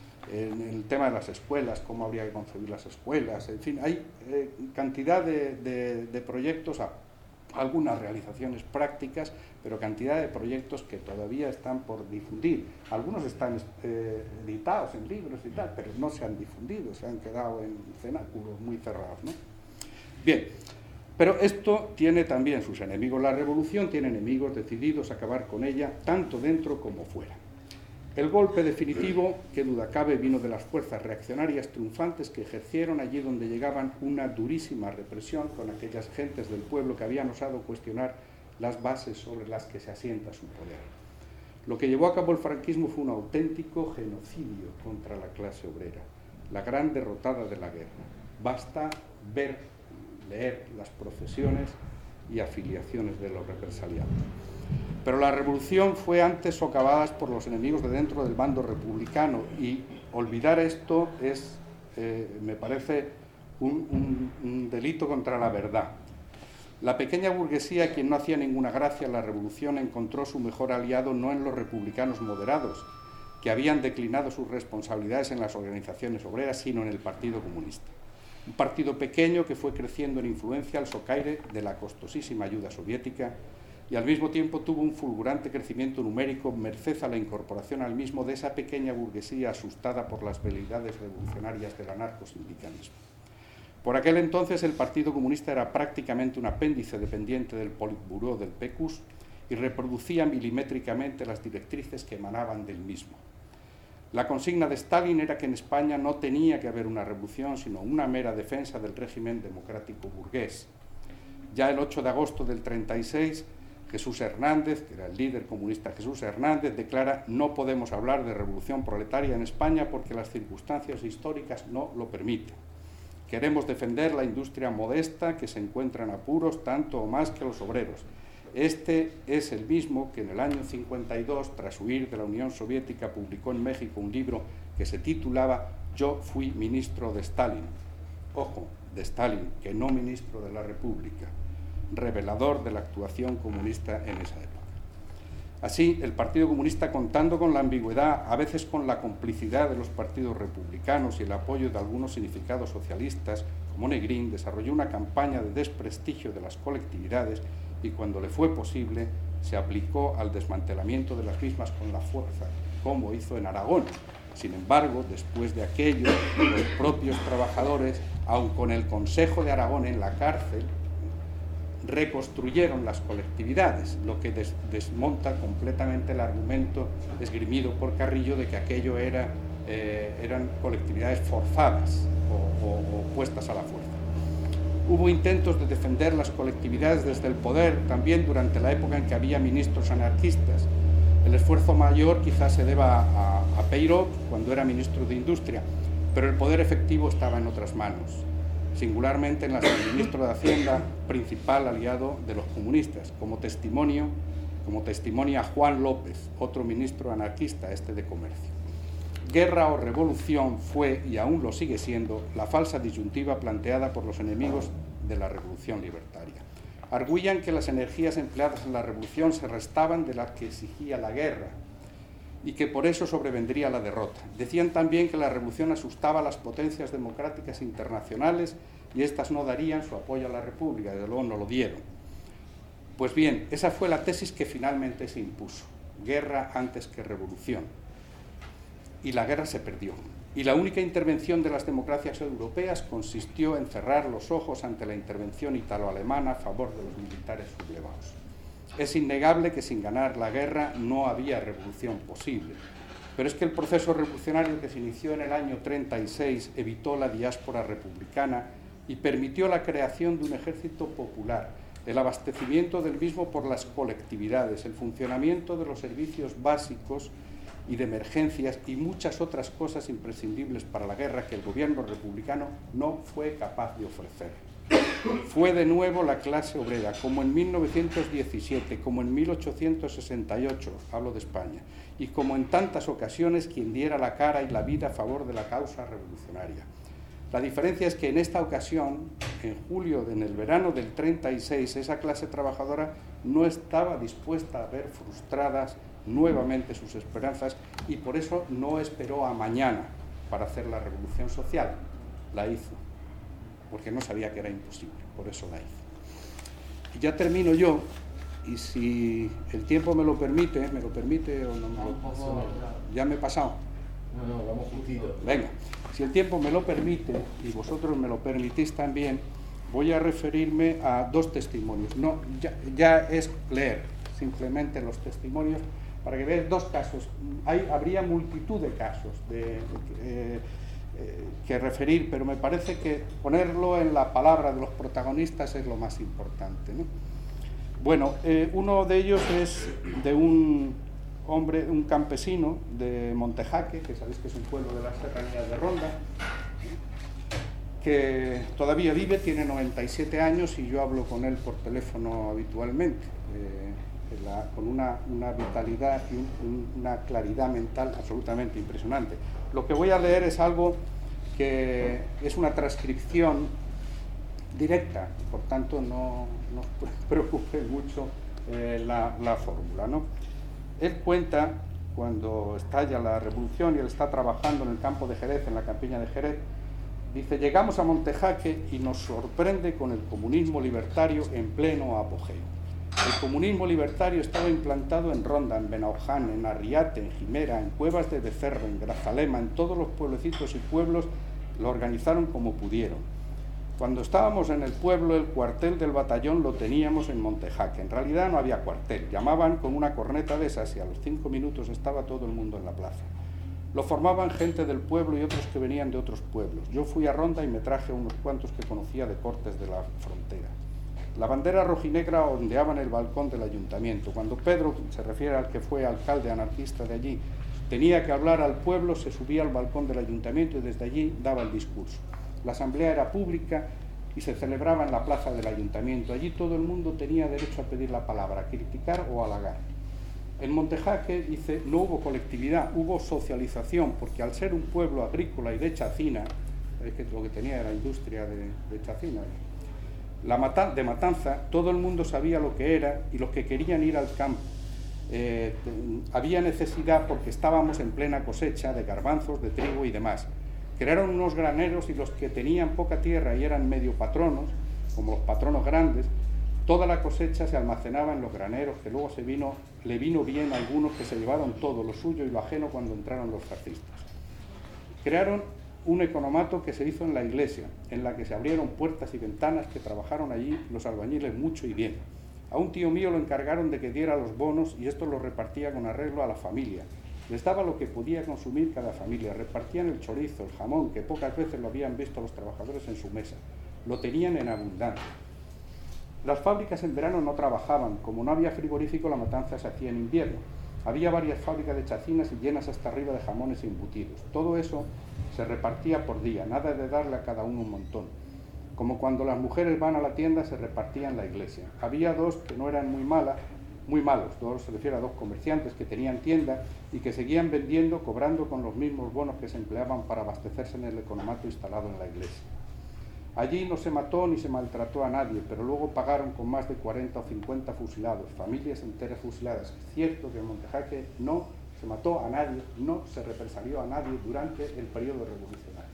En el tema de las escuelas, cómo habría que concebir las escuelas, en fin, hay eh, cantidad de, de, de proyectos, a, algunas realizaciones prácticas, pero cantidad de proyectos que todavía están por difundir. Algunos están eh, editados en libros y tal, pero no se han difundido, se han quedado en cenáculos muy cerrados, ¿no? Bien, pero esto tiene también sus enemigos. La revolución tiene enemigos decididos a acabar con ella, tanto dentro como fuera. El golpe definitivo, qué duda cabe, vino de las fuerzas reaccionarias triunfantes que ejercieron allí donde llegaban una durísima represión con aquellas gentes del pueblo que habían osado cuestionar las bases sobre las que se asienta su poder. Lo que llevó a cabo el franquismo fue un auténtico genocidio contra la clase obrera, la gran derrotada de la guerra. Basta ver, leer las profesiones y afiliaciones de los represaliados. Pero la revolución fue antes socavada por los enemigos de dentro del bando republicano, y olvidar esto es, eh, me parece, un, un, un delito contra la verdad. La pequeña burguesía, quien no hacía ninguna gracia a la revolución, encontró su mejor aliado no en los republicanos moderados, que habían declinado sus responsabilidades en las organizaciones obreras, sino en el Partido Comunista. Un partido pequeño que fue creciendo en influencia al socaire de la costosísima ayuda soviética, y al mismo tiempo tuvo un fulgurante crecimiento numérico merced a la incorporación al mismo de esa pequeña burguesía asustada por las veleidades revolucionarias del anarcosindicalismo. Por aquel entonces el Partido Comunista era prácticamente un apéndice dependiente del Politburó del P Q S y reproducía milimétricamente las directrices que emanaban del mismo. La consigna de Stalin era que en España no tenía que haber una revolución, sino una mera defensa del régimen democrático burgués. Ya el ocho de agosto del treinta y seis, Jesús Hernández, que era el líder comunista Jesús Hernández, declara: no podemos hablar de revolución proletaria en España porque las circunstancias históricas no lo permiten. Queremos defender la industria modesta que se encuentra en apuros tanto o más que los obreros. Este es el mismo que en el año cincuenta y dos, tras huir de la Unión Soviética, publicó en México un libro que se titulaba Yo fui ministro de Stalin. Ojo, de Stalin, que no ministro de la República, revelador de la actuación comunista en esa época. Así, el Partido Comunista, contando con la ambigüedad, a veces con la complicidad de los partidos republicanos y el apoyo de algunos significados socialistas, como Negrín, desarrolló una campaña de desprestigio de las colectividades y, cuando le fue posible, se aplicó al desmantelamiento de las mismas con la fuerza, como hizo en Aragón. Sin embargo, después de aquello, los propios trabajadores, aun con el Consejo de Aragón en la cárcel, reconstruyeron las colectividades, lo que des desmonta completamente el argumento esgrimido por Carrillo de que aquello era, eh, eran colectividades forzadas o, o, o puestas a la fuerza. Hubo intentos de defender las colectividades desde el poder, también durante la época en que había ministros anarquistas. El esfuerzo mayor quizás se deba a, a Peiró, cuando era ministro de Industria, pero el poder efectivo estaba en otras manos, singularmente en las del ministro de Hacienda, principal aliado de los comunistas, como testimonio, como testimonia Juan López, otro ministro anarquista, este de Comercio. Guerra o revolución fue, y aún lo sigue siendo, la falsa disyuntiva planteada por los enemigos de la revolución libertaria. Arguían que las energías empleadas en la revolución se restaban de las que exigía la guerra y que por eso sobrevendría la derrota. Decían también que la revolución asustaba a las potencias democráticas internacionales y éstas no darían su apoyo a la República, desde luego no lo dieron. Pues bien, esa fue la tesis que finalmente se impuso: guerra antes que revolución. Y la guerra se perdió. Y la única intervención de las democracias europeas consistió en cerrar los ojos ante la intervención italo-alemana a favor de los militares sublevados. Es innegable que sin ganar la guerra no había revolución posible, pero es que el proceso revolucionario que se inició en el año treinta y seis evitó la diáspora republicana y permitió la creación de un ejército popular, el abastecimiento del mismo por las colectividades, el funcionamiento de los servicios básicos y de emergencias y muchas otras cosas imprescindibles para la guerra que el gobierno republicano no fue capaz de ofrecer. Fue de nuevo la clase obrera, como en mil novecientos diecisiete, como en mil ochocientos sesenta y ocho, hablo de España, y como en tantas ocasiones quien diera la cara y la vida a favor de la causa revolucionaria. La diferencia es que en esta ocasión, en julio, en el verano del treinta y seis, esa clase trabajadora no estaba dispuesta a ver frustradas nuevamente sus esperanzas y por eso no esperó a mañana para hacer la revolución social. La hizo, porque no sabía que era imposible, por eso la hizo. Y ya termino yo, y si el tiempo me lo permite, ¿me lo permite o no me lo... ¿Ya me he pasado? No, no, vamos justito. Venga, si el tiempo me lo permite, y vosotros me lo permitís también, voy a referirme a dos testimonios. No, ya, ya es leer simplemente los testimonios, para que veáis dos casos. Hay, habría multitud de casos de, de, eh, eh, que referir, pero me parece que ponerlo en la palabra de los protagonistas es lo más importante, ¿no? Bueno, eh, uno de ellos es de un hombre, un campesino de Montejaque, que sabéis que es un pueblo de las serranías de Ronda, que todavía vive, tiene noventa y siete años y yo hablo con él por teléfono habitualmente. Eh, La, con una, una vitalidad y un, una claridad mental absolutamente impresionante. Lo que voy a leer es algo que es una transcripción directa, por tanto no nos preocupe mucho eh, la, la fórmula, ¿no? Él cuenta, cuando estalla la revolución y él está trabajando en el campo de Jerez, en la campiña de Jerez, dice: llegamos a Montejaque y nos sorprende con el comunismo libertario en pleno apogeo. El comunismo libertario estaba implantado en Ronda, en Benaoján, en Arriate, en Jimera, en Cuevas de Becerro, en Grazalema, en todos los pueblecitos y pueblos lo organizaron como pudieron. Cuando estábamos en el pueblo, el cuartel del batallón lo teníamos en Montejaque. En realidad no había cuartel, llamaban con una corneta de esas y a los cinco minutos estaba todo el mundo en la plaza. Lo formaban gente del pueblo y otros que venían de otros pueblos. Yo fui a Ronda y me traje unos cuantos que conocía de cortes de la frontera. La bandera rojinegra ondeaba en el balcón del ayuntamiento. Cuando Pedro, se refiere al que fue alcalde anarquista de allí, tenía que hablar al pueblo, se subía al balcón del ayuntamiento y desde allí daba el discurso. La asamblea era pública y se celebraba en la plaza del ayuntamiento. Allí todo el mundo tenía derecho a pedir la palabra, criticar o halagar. En Montejaque, dice, no hubo colectividad, hubo socialización, porque al ser un pueblo agrícola y de chacina, es que lo que tenía era industria de, de chacina, La mata de matanza, todo el mundo sabía lo que era y los que querían ir al campo. Eh, había necesidad porque estábamos en plena cosecha de garbanzos, de trigo y demás. Crearon unos graneros y los que tenían poca tierra y eran medio patronos, como los patronos grandes, toda la cosecha se almacenaba en los graneros, que luego se vino, le vino bien a algunos que se llevaron todo, lo suyo y lo ajeno, cuando entraron los fascistas. Crearon un economato que se hizo en la iglesia, en la que se abrieron puertas y ventanas, que trabajaron allí los albañiles mucho y bien. A un tío mío lo encargaron de que diera los bonos y esto lo repartía con arreglo a la familia. Les daba lo que podía consumir cada familia, repartían el chorizo, el jamón, que pocas veces lo habían visto los trabajadores en su mesa. lo tenían en abundancia. Las fábricas en verano no trabajaban, como no había frigorífico la matanza se hacía en invierno. Había varias fábricas de chacinas y llenas hasta arriba de jamones e embutidos. Todo eso se repartía por día, nada de darle a cada uno un montón. Como cuando las mujeres van a la tienda se repartía en la iglesia. Había dos que no eran muy malas, muy malos, dos se refiere a dos comerciantes que tenían tienda y que seguían vendiendo, cobrando con los mismos bonos que se empleaban para abastecerse en el economato instalado en la iglesia. Allí no se mató ni se maltrató a nadie, pero luego pagaron con más de cuarenta o cincuenta fusilados, familias enteras fusiladas. Es cierto que en Montejaque no se mató a nadie, no se represalió a nadie durante el periodo revolucionario.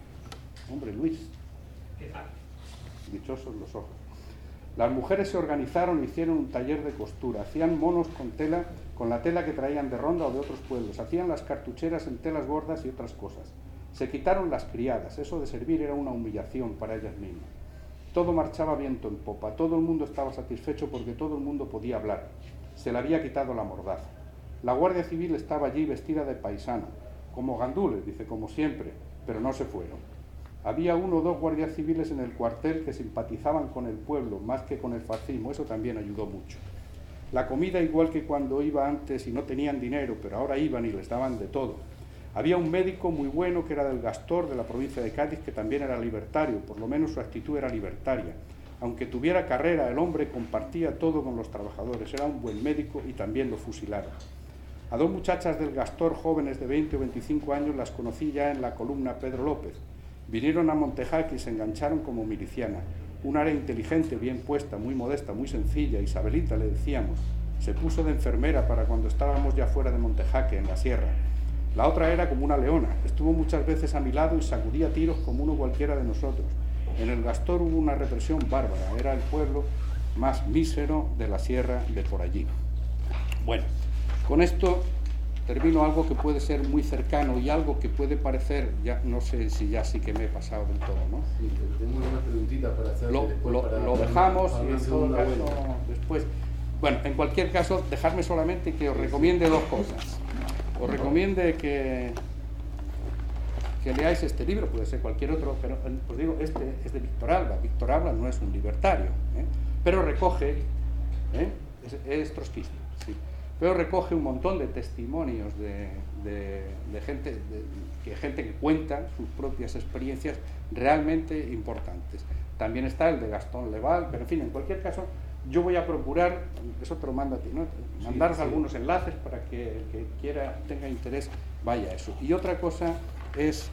Hombre, Luis, ¿qué tal? Dichosos los ojos. Las mujeres se organizaron e hicieron un taller de costura, hacían monos con tela, con la tela que traían de Ronda o de otros pueblos, hacían las cartucheras en telas gordas y otras cosas. Se quitaron las criadas, eso de servir era una humillación para ellas mismas. Todo marchaba viento en popa, todo el mundo estaba satisfecho porque todo el mundo podía hablar. Se le había quitado la mordaza. La Guardia Civil estaba allí vestida de paisano, como gandules, dice, como siempre, pero no se fueron. Había uno o dos guardias civiles en el cuartel que simpatizaban con el pueblo más que con el fascismo, eso también ayudó mucho. La comida igual que cuando iba antes y no tenían dinero, pero ahora iban y les daban de todo. Había un médico muy bueno que era del Gastor, de la provincia de Cádiz, que también era libertario, por lo menos su actitud era libertaria. Aunque tuviera carrera, el hombre compartía todo con los trabajadores, era un buen médico y también lo fusilaron. A dos muchachas del Gastor, jóvenes de veinte o veinticinco años, las conocí ya en la columna Pedro López. Vinieron a Montejaque y se engancharon como milicianas. Una era inteligente, bien puesta, muy modesta, muy sencilla, Isabelita le decíamos. Se puso de enfermera para cuando estábamos ya fuera de Montejaque, en la sierra. La otra era como una leona, estuvo muchas veces a mi lado y sacudía tiros como uno cualquiera de nosotros. En el Gastor hubo una represión bárbara, era el pueblo más mísero de la sierra de por allí. Bueno, con esto termino algo que puede ser muy cercano y algo que puede parecer, ya no sé si ya sí que me he pasado del todo, ¿no? Sí, tengo unas preguntitas para hacer. Lo, lo, para, lo dejamos para y en todo caso vuelta. Después. Bueno, en cualquier caso, dejadme solamente que os recomiende dos cosas. Os recomiende que, que leáis este libro, puede ser cualquier otro, pero os digo, este es de Víctor Alba. Víctor Alba no es un libertario, ¿eh? pero recoge, ¿eh? es, es trotskista, sí, pero recoge un montón de testimonios de, de, de, gente, de que gente que cuenta sus propias experiencias realmente importantes. También está el de Gastón Leval, pero en fin, en cualquier caso, yo voy a procurar, eso te lo mando a ti, ¿no? Mandaros sí, sí. algunos enlaces para que el que quiera, tenga interés, vaya a eso. Y otra cosa es,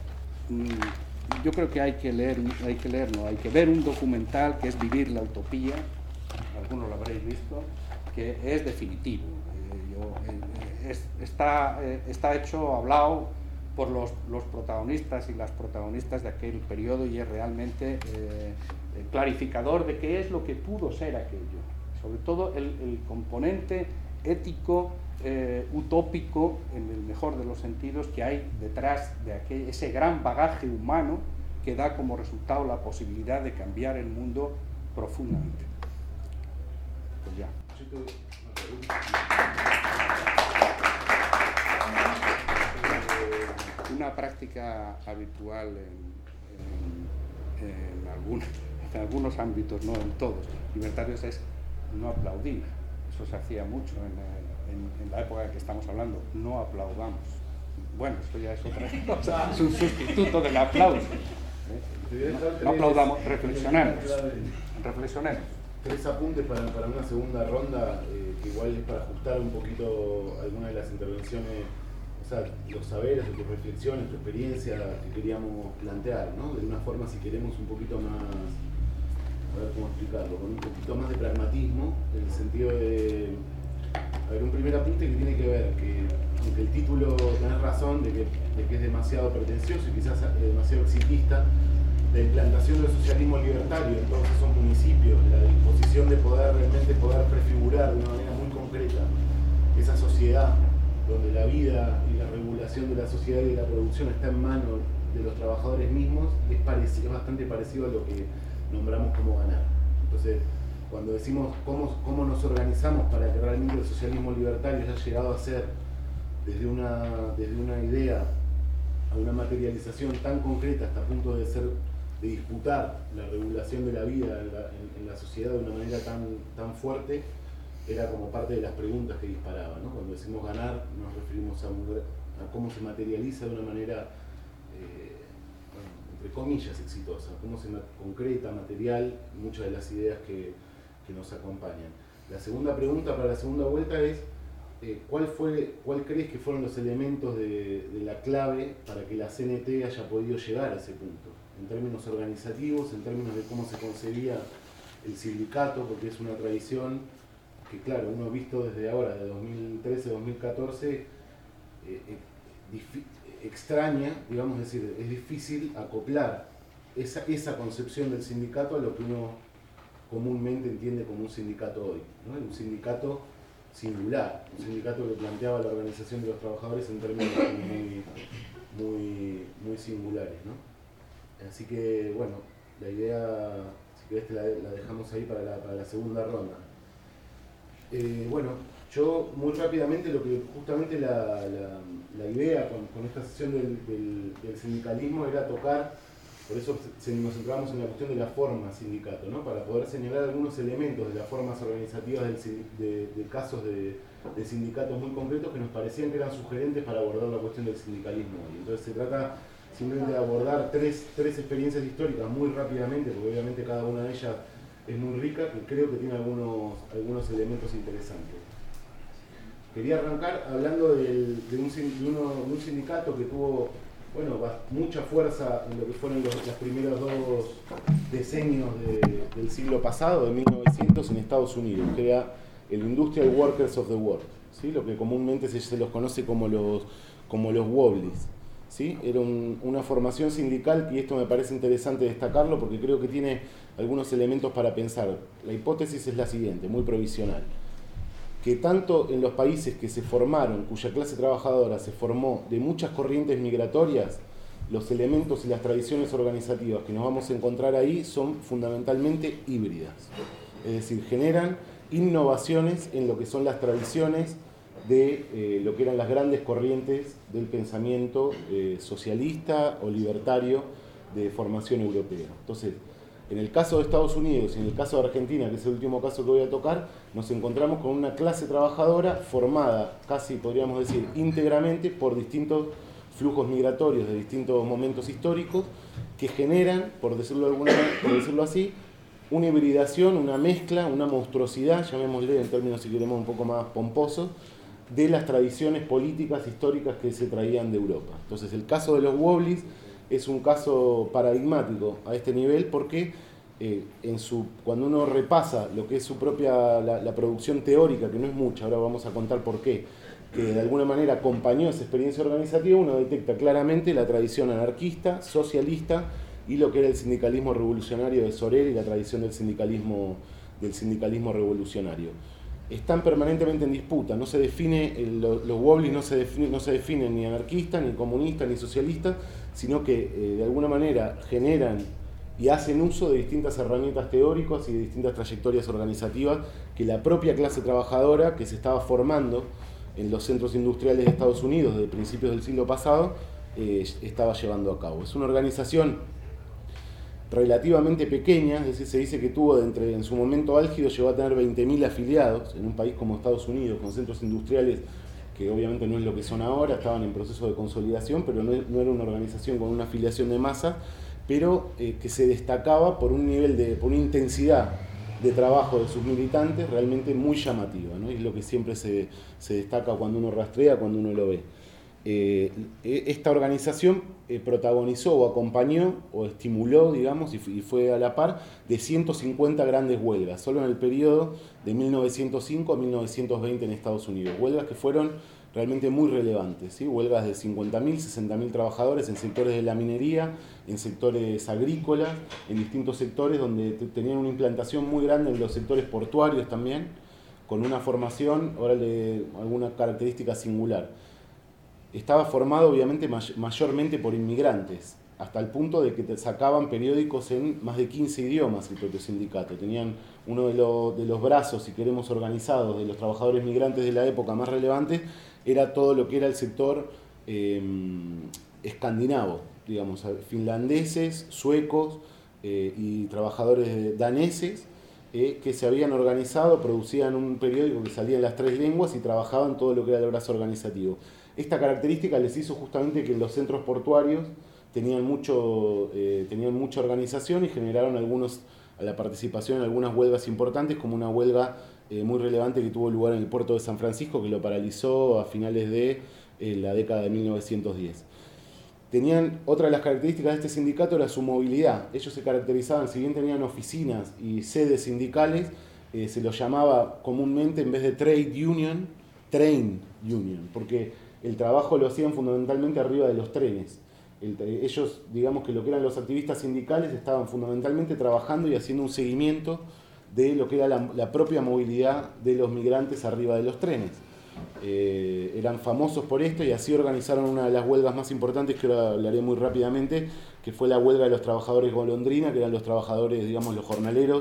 yo creo que hay que leer, hay que leer, no, hay que ver un documental que es Vivir la Utopía, algunos lo habréis visto, que es definitivo. Eh, yo, eh, es, está, eh, está hecho, hablado por los, los protagonistas y las protagonistas de aquel periodo y es realmente eh, clarificador de qué es lo que pudo ser aquello, sobre todo el, el componente ético, eh, utópico, en el mejor de los sentidos, que hay detrás de aquel, ese gran bagaje humano que da como resultado la posibilidad de cambiar el mundo profundamente. Pues ya. Una práctica habitual en, en, en, algún, en algunos ámbitos, no en todos, libertarios, es no aplaudir. Eso se hacía mucho en, en, en la época que estamos hablando. No aplaudamos. Bueno, esto ya es otra cosa, es un sustituto del aplauso. ¿Eh? No, no aplaudamos, reflexionemos. Reflexionemos. Tres apuntes para, para una segunda ronda, eh, que igual es para ajustar un poquito algunas de las intervenciones. O sea, los saberes, tus reflexiones, tu experiencia que queríamos plantear, ¿no? De una forma, si queremos, un poquito más, a ver cómo explicarlo, con un poquito más de pragmatismo, en el sentido de, a ver, un primer apunte que tiene que ver, que aunque el título, tenés razón, de que, de que es demasiado pretencioso y quizás demasiado exitista, la implantación del socialismo libertario en todos esos municipios, la disposición de poder realmente poder prefigurar de una manera muy concreta esa sociedad donde la vida y la regulación de la sociedad y de la producción está en manos de los trabajadores mismos, es, parecido, es bastante parecido a lo que nombramos como ganar. Entonces, cuando decimos cómo, cómo nos organizamos para que realmente el socialismo libertario haya llegado a ser desde una, desde una idea a una materialización tan concreta hasta el punto de ser de disputar la regulación de la vida en la, en, en la sociedad de una manera tan, tan fuerte, era como parte de las preguntas que disparaba, ¿no? Cuando decimos ganar, nos referimos a, un, a cómo se materializa de una manera, eh, bueno, entre comillas, exitosa, cómo se concreta, material, muchas de las ideas que, que nos acompañan. La segunda pregunta para la segunda vuelta es, eh, ¿cuál, fue, ¿cuál crees que fueron los elementos de, de la clave para que la C N T haya podido llegar a ese punto? En términos organizativos, en términos de cómo se concebía el sindicato, porque es una tradición que, claro, uno ha visto desde ahora, de dos mil trece a dos mil catorce, eh, eh, extraña, digamos, es decir, es difícil acoplar esa, esa concepción del sindicato a lo que uno comúnmente entiende como un sindicato hoy, ¿no? Un sindicato singular, un sindicato que planteaba la organización de los trabajadores en términos muy, muy, muy singulares, ¿no? Así que, bueno, la idea, si querés, te la, la dejamos ahí para la, para la segunda ronda. Eh, bueno, yo muy rápidamente, lo que justamente la, la, la idea con, con esta sesión del, del, del sindicalismo era tocar, por eso se, nos centramos en la cuestión de la forma sindicato, ¿no? Para poder señalar algunos elementos de las formas organizativas del, de, de casos de, de sindicatos muy concretos que nos parecían que eran sugerentes para abordar la cuestión del sindicalismo. Y entonces se trata simplemente de abordar tres, tres experiencias históricas muy rápidamente, porque obviamente cada una de ellas es muy rica, que creo que tiene algunos, algunos elementos interesantes. Quería arrancar hablando del, de, un, de, uno, de un sindicato que tuvo, bueno, mucha fuerza en lo que fueron los, los primeros dos decenios de, del siglo pasado, de mil novecientos, en Estados Unidos, que era el Industrial Workers of the World, ¿sí? Lo que comúnmente se, se los conoce como los, como los Wobblies. ¿Sí? Era un, una formación sindical, y esto me parece interesante destacarlo porque creo que tiene algunos elementos para pensar. La hipótesis es la siguiente, muy provisional, que tanto en los países que se formaron, cuya clase trabajadora se formó de muchas corrientes migratorias, los elementos y las tradiciones organizativas que nos vamos a encontrar ahí son fundamentalmente híbridas. Es decir, generan innovaciones en lo que son las tradiciones de eh, lo que eran las grandes corrientes del pensamiento eh, socialista o libertario de formación europea. Entonces, en el caso de Estados Unidos y en el caso de Argentina, que es el último caso que voy a tocar, nos encontramos con una clase trabajadora formada, casi podríamos decir, íntegramente por distintos flujos migratorios de distintos momentos históricos que generan, por decirlo, alguna, por decirlo así, una hibridación, una mezcla, una monstruosidad, llamémosle en términos, si queremos, un poco más pomposos, de las tradiciones políticas históricas que se traían de Europa. Entonces, el caso de los Wobblies es un caso paradigmático a este nivel porque eh, en su, cuando uno repasa lo que es su propia, la, la producción teórica, que no es mucha, ahora vamos a contar por qué, que de alguna manera acompañó esa experiencia organizativa, uno detecta claramente la tradición anarquista, socialista y lo que era el sindicalismo revolucionario de Sorel y la tradición del sindicalismo, del sindicalismo revolucionario. Están permanentemente en disputa, no se define, los, los Wobblies no se, define, no se definen ni anarquistas, ni comunistas, ni socialistas, sino que eh, de alguna manera generan y hacen uso de distintas herramientas teóricas y de distintas trayectorias organizativas que la propia clase trabajadora que se estaba formando en los centros industriales de Estados Unidos desde principios del siglo pasado eh, estaba llevando a cabo. Es una organización relativamente pequeña, es decir, se dice que tuvo de entre, en su momento álgido llegó a tener veinte mil afiliados en un país como Estados Unidos, con centros industriales que obviamente no es lo que son ahora, estaban en proceso de consolidación, pero no, no era una organización con una afiliación de masa, pero eh, que se destacaba por un nivel de, por una intensidad de trabajo de sus militantes realmente muy llamativa, ¿no? Es lo que siempre se, se destaca cuando uno rastrea, cuando uno lo ve. Eh, esta organización eh, protagonizó o acompañó o estimuló, digamos, y, y fue a la par de ciento cincuenta grandes huelgas, solo en el periodo de mil novecientos cinco a mil novecientos veinte en Estados Unidos. Huelgas que fueron realmente muy relevantes, ¿sí? Huelgas de cincuenta mil, sesenta mil trabajadores en sectores de la minería, en sectores agrícolas, en distintos sectores donde tenían una implantación muy grande en los sectores portuarios también, con una formación, ahora de alguna característica singular. Estaba formado obviamente mayormente por inmigrantes, hasta el punto de que te sacaban periódicos en más de quince idiomas el propio sindicato. Tenían uno de, lo, de los brazos, si queremos, organizados de los trabajadores migrantes de la época más relevantes, era todo lo que era el sector eh, escandinavo, digamos, finlandeses, suecos eh, y trabajadores daneses eh, que se habían organizado, producían un periódico que salía en las tres lenguas y trabajaban todo lo que era el brazo organizativo. Esta característica les hizo justamente que en los centros portuarios tenían, mucho, eh, tenían mucha organización y generaron algunos, la participación en algunas huelgas importantes, como una huelga eh, muy relevante que tuvo lugar en el puerto de San Francisco, que lo paralizó a finales de eh, la década de mil novecientos diez. Tenían, otra de las características de este sindicato era su movilidad. Ellos se caracterizaban, si bien tenían oficinas y sedes sindicales, eh, se los llamaba comúnmente, en vez de trade union, train union, porque el trabajo lo hacían fundamentalmente arriba de los trenes. El, ellos, digamos que lo que eran los activistas sindicales, estaban fundamentalmente trabajando y haciendo un seguimiento de lo que era la, la propia movilidad de los migrantes arriba de los trenes. Eh, eran famosos por esto y así organizaron una de las huelgas más importantes, que ahora hablaré muy rápidamente, que fue la huelga de los trabajadores golondrina, que eran los trabajadores, digamos, los jornaleros,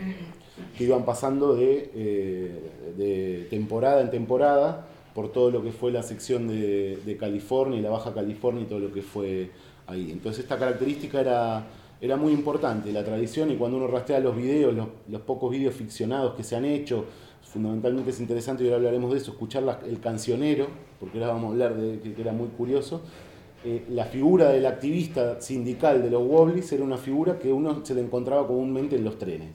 que iban pasando de, eh, de temporada en temporada por todo lo que fue la sección de, de California y la Baja California y todo lo que fue ahí. Entonces esta característica era, era muy importante, la tradición, y cuando uno rastrea los videos, los, los pocos videos ficcionados que se han hecho, fundamentalmente es interesante, y ahora hablaremos de eso, escuchar la, el cancionero, porque ahora vamos a hablar de que, que era muy curioso. Eh, la figura del activista sindical de los Wobblies era una figura que uno se le encontraba comúnmente en los trenes.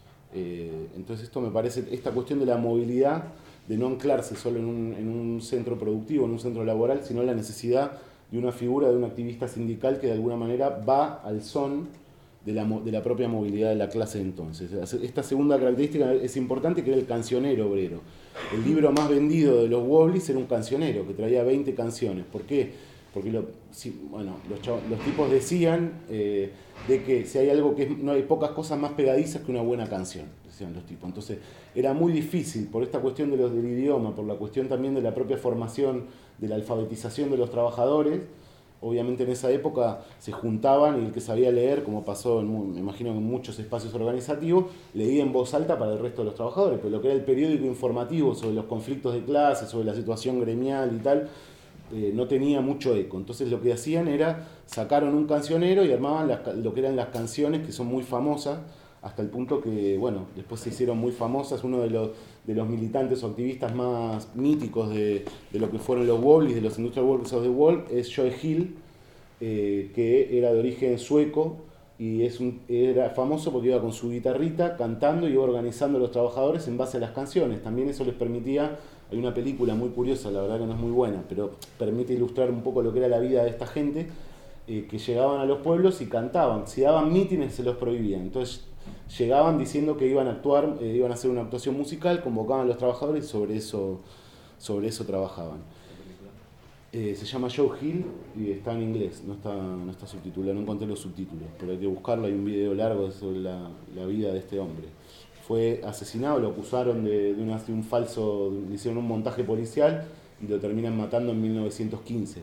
Eh, entonces esto me parece, esta cuestión de la movilidad, de no anclarse solo en un, en un centro productivo, en un centro laboral, sino la necesidad de una figura de un activista sindical que de alguna manera va al son de la, de la propia movilidad de la clase de entonces. Esta segunda característica es importante, que era el cancionero obrero. El libro más vendido de los Wobblies era un cancionero, que traía veinte canciones. ¿Por qué? Porque lo, si, bueno, los, chavos, los tipos decían eh, de que si hay algo que es, no hay pocas cosas más pegadizas que una buena canción, decían los tipos. Entonces era muy difícil, por esta cuestión de los, del idioma, por la cuestión también de la propia formación, de la alfabetización de los trabajadores. Obviamente en esa época se juntaban y el que sabía leer, como pasó en, me imagino en muchos espacios organizativos, leía en voz alta para el resto de los trabajadores, pero lo que era el periódico informativo sobre los conflictos de clase, sobre la situación gremial y tal, eh, no tenía mucho eco. Entonces lo que hacían era, sacaron un cancionero y armaban las, lo que eran las canciones, que son muy famosas, hasta el punto que, bueno, después se hicieron muy famosas. Uno de los, de los militantes o activistas más míticos de, de lo que fueron los Wobblies, de los Industrial Workers of the World, es Joe Hill, eh, que era de origen sueco y es un, era famoso porque iba con su guitarrita cantando y iba organizando a los trabajadores en base a las canciones. También eso les permitía, hay una película muy curiosa, la verdad que no es muy buena, pero permite ilustrar un poco lo que era la vida de esta gente, eh, que llegaban a los pueblos y cantaban. Si daban mítines se los prohibían. Entonces llegaban diciendo que iban a actuar, eh, iban a hacer una actuación musical, convocaban a los trabajadores y sobre eso, sobre eso trabajaban. Eh, se llama Joe Hill y está en inglés, no está, no está subtitulado, no encontré los subtítulos, pero hay que buscarlo, hay un video largo sobre la, la vida de este hombre. Fue asesinado, lo acusaron de, de, una, de un falso, le hicieron un montaje policial y lo terminan matando en mil novecientos quince.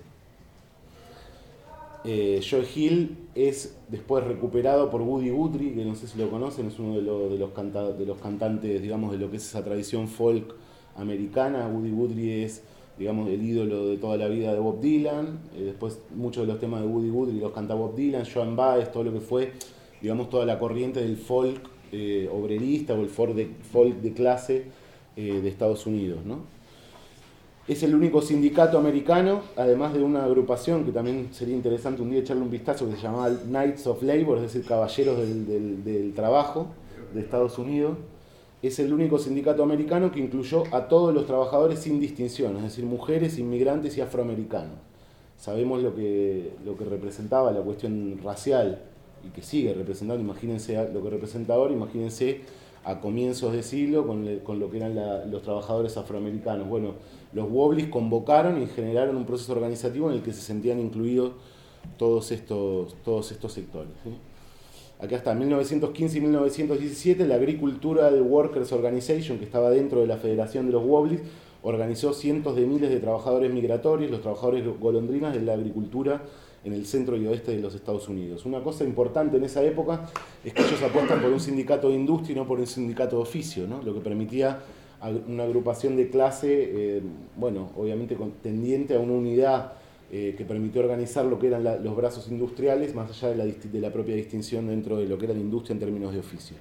Eh, Joe Hill es después recuperado por Woody Guthrie, que no sé si lo conocen, es uno de los, de los, canta, de los cantantes, digamos, de lo que es esa tradición folk americana. Woody Guthrie es, digamos, el ídolo de toda la vida de Bob Dylan. Eh, después muchos de los temas de Woody Guthrie los canta Bob Dylan, Joan Baez, todo lo que fue, digamos, toda la corriente del folk eh, obrerista o el folk de, folk de clase eh, de Estados Unidos, ¿no? Es el único sindicato americano, además de una agrupación que también sería interesante un día echarle un vistazo, que se llamaba Knights of Labor, es decir, Caballeros del, del, del Trabajo de Estados Unidos. Es el único sindicato americano que incluyó a todos los trabajadores sin distinción, es decir, mujeres, inmigrantes y afroamericanos. Sabemos lo que, lo que representaba la cuestión racial y que sigue representando, imagínense lo que representa ahora, imagínense a comienzos de siglo con, le, con lo que eran la, los trabajadores afroamericanos. Bueno, los Wobblies convocaron y generaron un proceso organizativo en el que se sentían incluidos todos estos, todos estos sectores, ¿sí? Acá está, en mil novecientos quince y mil novecientos diecisiete, la Agricultural Workers Organization, que estaba dentro de la Federación de los Wobblies, organizó cientos de miles de trabajadores migratorios, los trabajadores golondrinas de la agricultura en el centro y oeste de los Estados Unidos. Una cosa importante en esa época es que ellos apuestan por un sindicato de industria y no por un sindicato de oficio, ¿no? Lo que permitía una agrupación de clase, eh, bueno, obviamente tendiente a una unidad eh, que permitió organizar lo que eran la, los brazos industriales, más allá de la, de la propia distinción dentro de lo que era la industria en términos de oficio.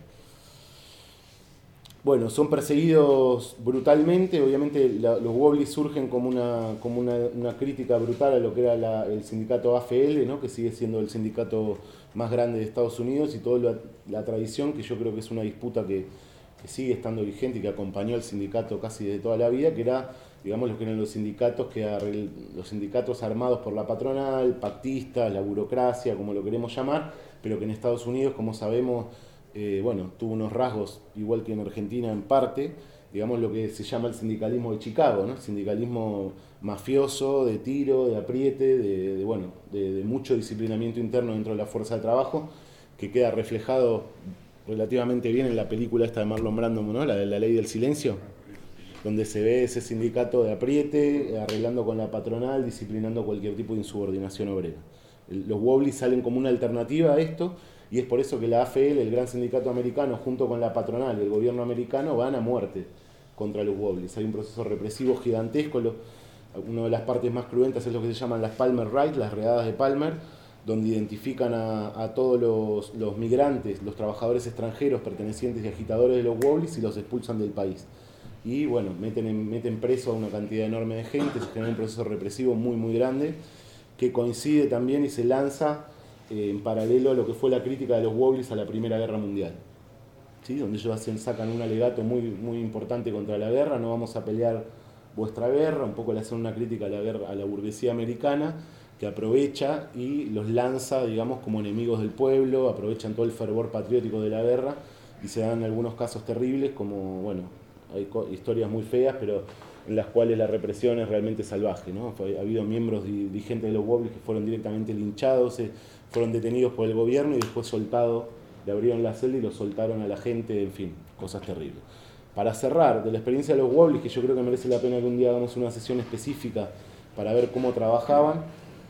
Bueno, son perseguidos brutalmente, obviamente la, los Wobblies surgen como, una, como una, una crítica brutal a lo que era la, el sindicato A F L, ¿no? Que sigue siendo el sindicato más grande de Estados Unidos, y toda la, la tradición, que yo creo que es una disputa que, que sigue estando vigente y que acompañó al sindicato casi de toda la vida, que era, digamos, lo que eran los sindicatos, que arregl, los sindicatos armados por la patronal, pactistas, la burocracia, como lo queremos llamar, pero que en Estados Unidos, como sabemos, Eh, bueno, tuvo unos rasgos, igual que en Argentina en parte, digamos lo que se llama el sindicalismo de Chicago, ¿no? Sindicalismo mafioso, de tiro, de apriete, de, de, bueno, de, de mucho disciplinamiento interno dentro de la fuerza de trabajo, que queda reflejado relativamente bien en la película esta de Marlon Brando, ¿no? La de La Ley del Silencio, donde se ve ese sindicato de apriete, arreglando con la patronal, disciplinando cualquier tipo de insubordinación obrera. Los Wobblies salen como una alternativa a esto, y es por eso que la A F L, el gran sindicato americano, junto con la patronal y el gobierno americano, van a muerte contra los Wobblies. Hay un proceso represivo gigantesco. Lo, una de las partes más cruentas es lo que se llaman las Palmer Raids, las redadas de Palmer, donde identifican a, a todos los, los migrantes, los trabajadores extranjeros pertenecientes y agitadores de los Wobblies, y los expulsan del país. Y bueno, meten, en, meten preso a una cantidad enorme de gente, se genera un proceso represivo muy muy grande, que coincide también y se lanza en paralelo a lo que fue la crítica de los Wobblies a la Primera Guerra Mundial, ¿sí? Donde ellos hacen, sacan un alegato muy, muy importante contra la guerra: no vamos a pelear vuestra guerra. Un poco le hacen una crítica a la, guerra, a la burguesía americana, que aprovecha y los lanza, digamos, como enemigos del pueblo, aprovechan todo el fervor patriótico de la guerra, y se dan algunos casos terribles, como, bueno, hay historias muy feas, pero en las cuales la represión es realmente salvaje, ¿no? Ha habido miembros dirigentes de los Wobblies que fueron directamente linchados, fueron detenidos por el gobierno y después soltados, le abrieron la celda y los soltaron a la gente, en fin, cosas terribles. Para cerrar, de la experiencia de los Wobblies, que yo creo que merece la pena que un día hagamos una sesión específica para ver cómo trabajaban,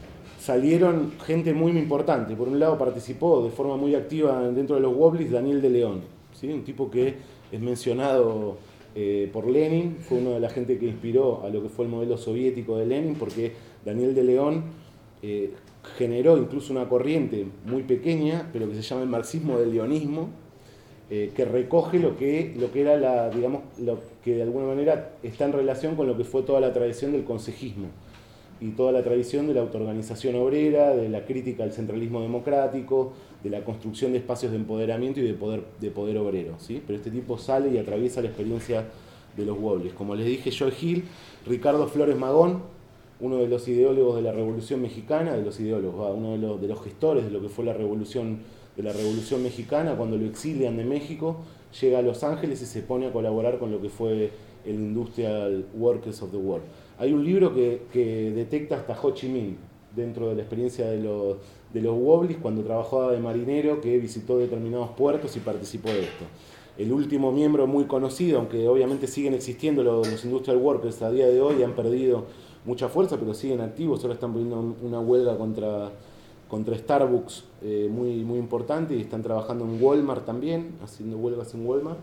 salieron gente muy importante. Por un lado participó de forma muy activa dentro de los Wobblies Daniel de León, ¿sí? Un tipo que es mencionado eh, por Lenin, fue uno de la gente que inspiró a lo que fue el modelo soviético de Lenin, porque Daniel de León eh, generó incluso una corriente muy pequeña, pero que se llama el marxismo del leonismo, eh, que recoge lo que, lo que era la, digamos, lo que de alguna manera está en relación con lo que fue toda la tradición del consejismo y toda la tradición de la autoorganización obrera, de la crítica al centralismo democrático, de la construcción de espacios de empoderamiento y de poder, de poder obrero, ¿sí? Pero este tipo sale y atraviesa la experiencia de los Wobblies. Como les dije, Joe Hill, Ricardo Flores Magón, uno de los ideólogos de la Revolución Mexicana, de los ideólogos, uno de los, de los gestores de lo que fue la Revolución, de la Revolución Mexicana, cuando lo exilian de México, llega a Los Ángeles y se pone a colaborar con lo que fue el Industrial Workers of the World. Hay un libro que, que detecta hasta Ho Chi Minh dentro de la experiencia de los, de los Wobblies, cuando trabajaba de marinero, que visitó determinados puertos y participó de esto. El último miembro muy conocido, aunque obviamente siguen existiendo los, los Industrial Workers a día de hoy, han perdido mucha fuerza, pero siguen activos. Ahora están poniendo una huelga contra, contra Starbucks eh, muy, muy importante, y están trabajando en Walmart también, haciendo huelgas en Walmart.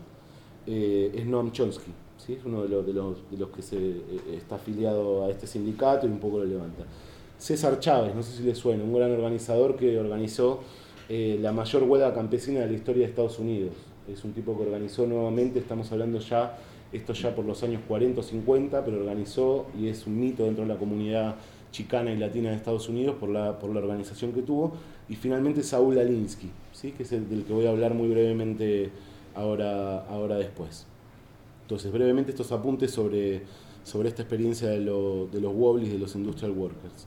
Eh, es Noam Chomsky, ¿sí? Es uno de los, de los, de los que se, eh, está afiliado a este sindicato y un poco lo levanta. César Chávez, no sé si le suena, un gran organizador que organizó eh, la mayor huelga campesina de la historia de Estados Unidos. Es un tipo que organizó nuevamente, estamos hablando ya, esto ya por los años cuarenta o cincuenta, pero organizó, y es un mito dentro de la comunidad chicana y latina de Estados Unidos por la, por la organización que tuvo. Y finalmente Saúl Alinsky, ¿sí? Que es el del que voy a hablar muy brevemente ahora, ahora después. Entonces, brevemente estos apuntes sobre, sobre esta experiencia de, lo, de los Wobblies, de los Industrial Workers.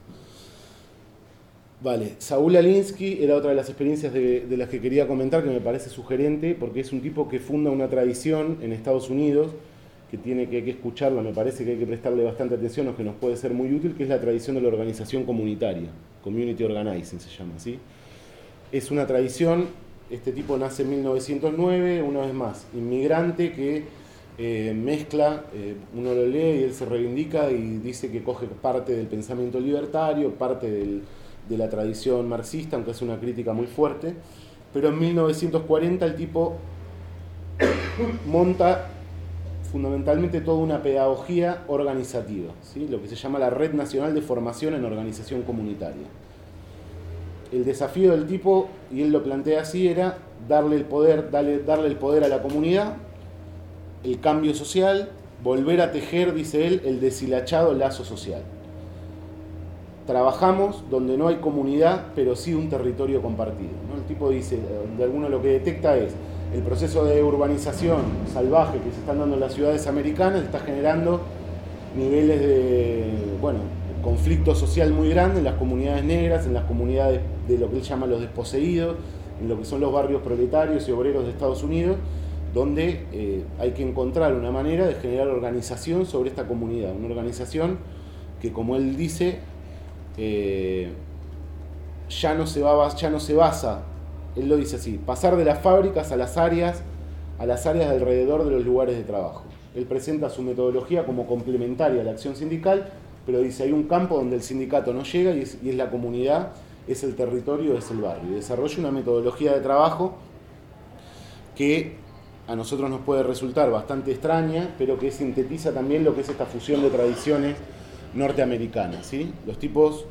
Vale, Saúl Alinsky era otra de las experiencias de, de las que quería comentar, que me parece sugerente, porque es un tipo que funda una tradición en Estados Unidos, que tiene que, que escucharla, me parece que hay que prestarle bastante atención, o que nos puede ser muy útil, que es la tradición de la organización comunitaria, Community Organizing se llama, ¿sí? Es una tradición, este tipo nace en mil novecientos nueve, una vez más, inmigrante que eh, mezcla, eh, uno lo lee y él se reivindica y dice que coge parte del pensamiento libertario, parte del, de la tradición marxista, aunque hace una crítica muy fuerte, pero en mil novecientos cuarenta el tipo monta fundamentalmente toda una pedagogía organizativa, ¿sí? Lo que se llama la Red Nacional de Formación en Organización Comunitaria. El desafío del tipo, y él lo plantea así, era darle el poder, darle, darle el poder a la comunidad, el cambio social, volver a tejer, dice él, el deshilachado lazo social. Trabajamos donde no hay comunidad, pero sí un territorio compartido, ¿no? El tipo dice, de alguno lo que detecta es el proceso de urbanización salvaje que se están dando en las ciudades americanas, está generando niveles de, bueno, conflicto social muy grande en las comunidades negras, en las comunidades de lo que él llama los desposeídos, en lo que son los barrios proletarios y obreros de Estados Unidos, donde eh, hay que encontrar una manera de generar organización sobre esta comunidad, una organización que, como él dice, eh, ya, no se va, ya no se basa, él lo dice así, pasar de las fábricas a las áreas, a las áreas de alrededor de los lugares de trabajo. Él presenta su metodología como complementaria a la acción sindical, pero dice, hay un campo donde el sindicato no llega y es, y es la comunidad, es el territorio, es el barrio. Y desarrolla una metodología de trabajo que a nosotros nos puede resultar bastante extraña, pero que sintetiza también lo que es esta fusión de tradiciones norteamericanas, ¿sí? Los tipos,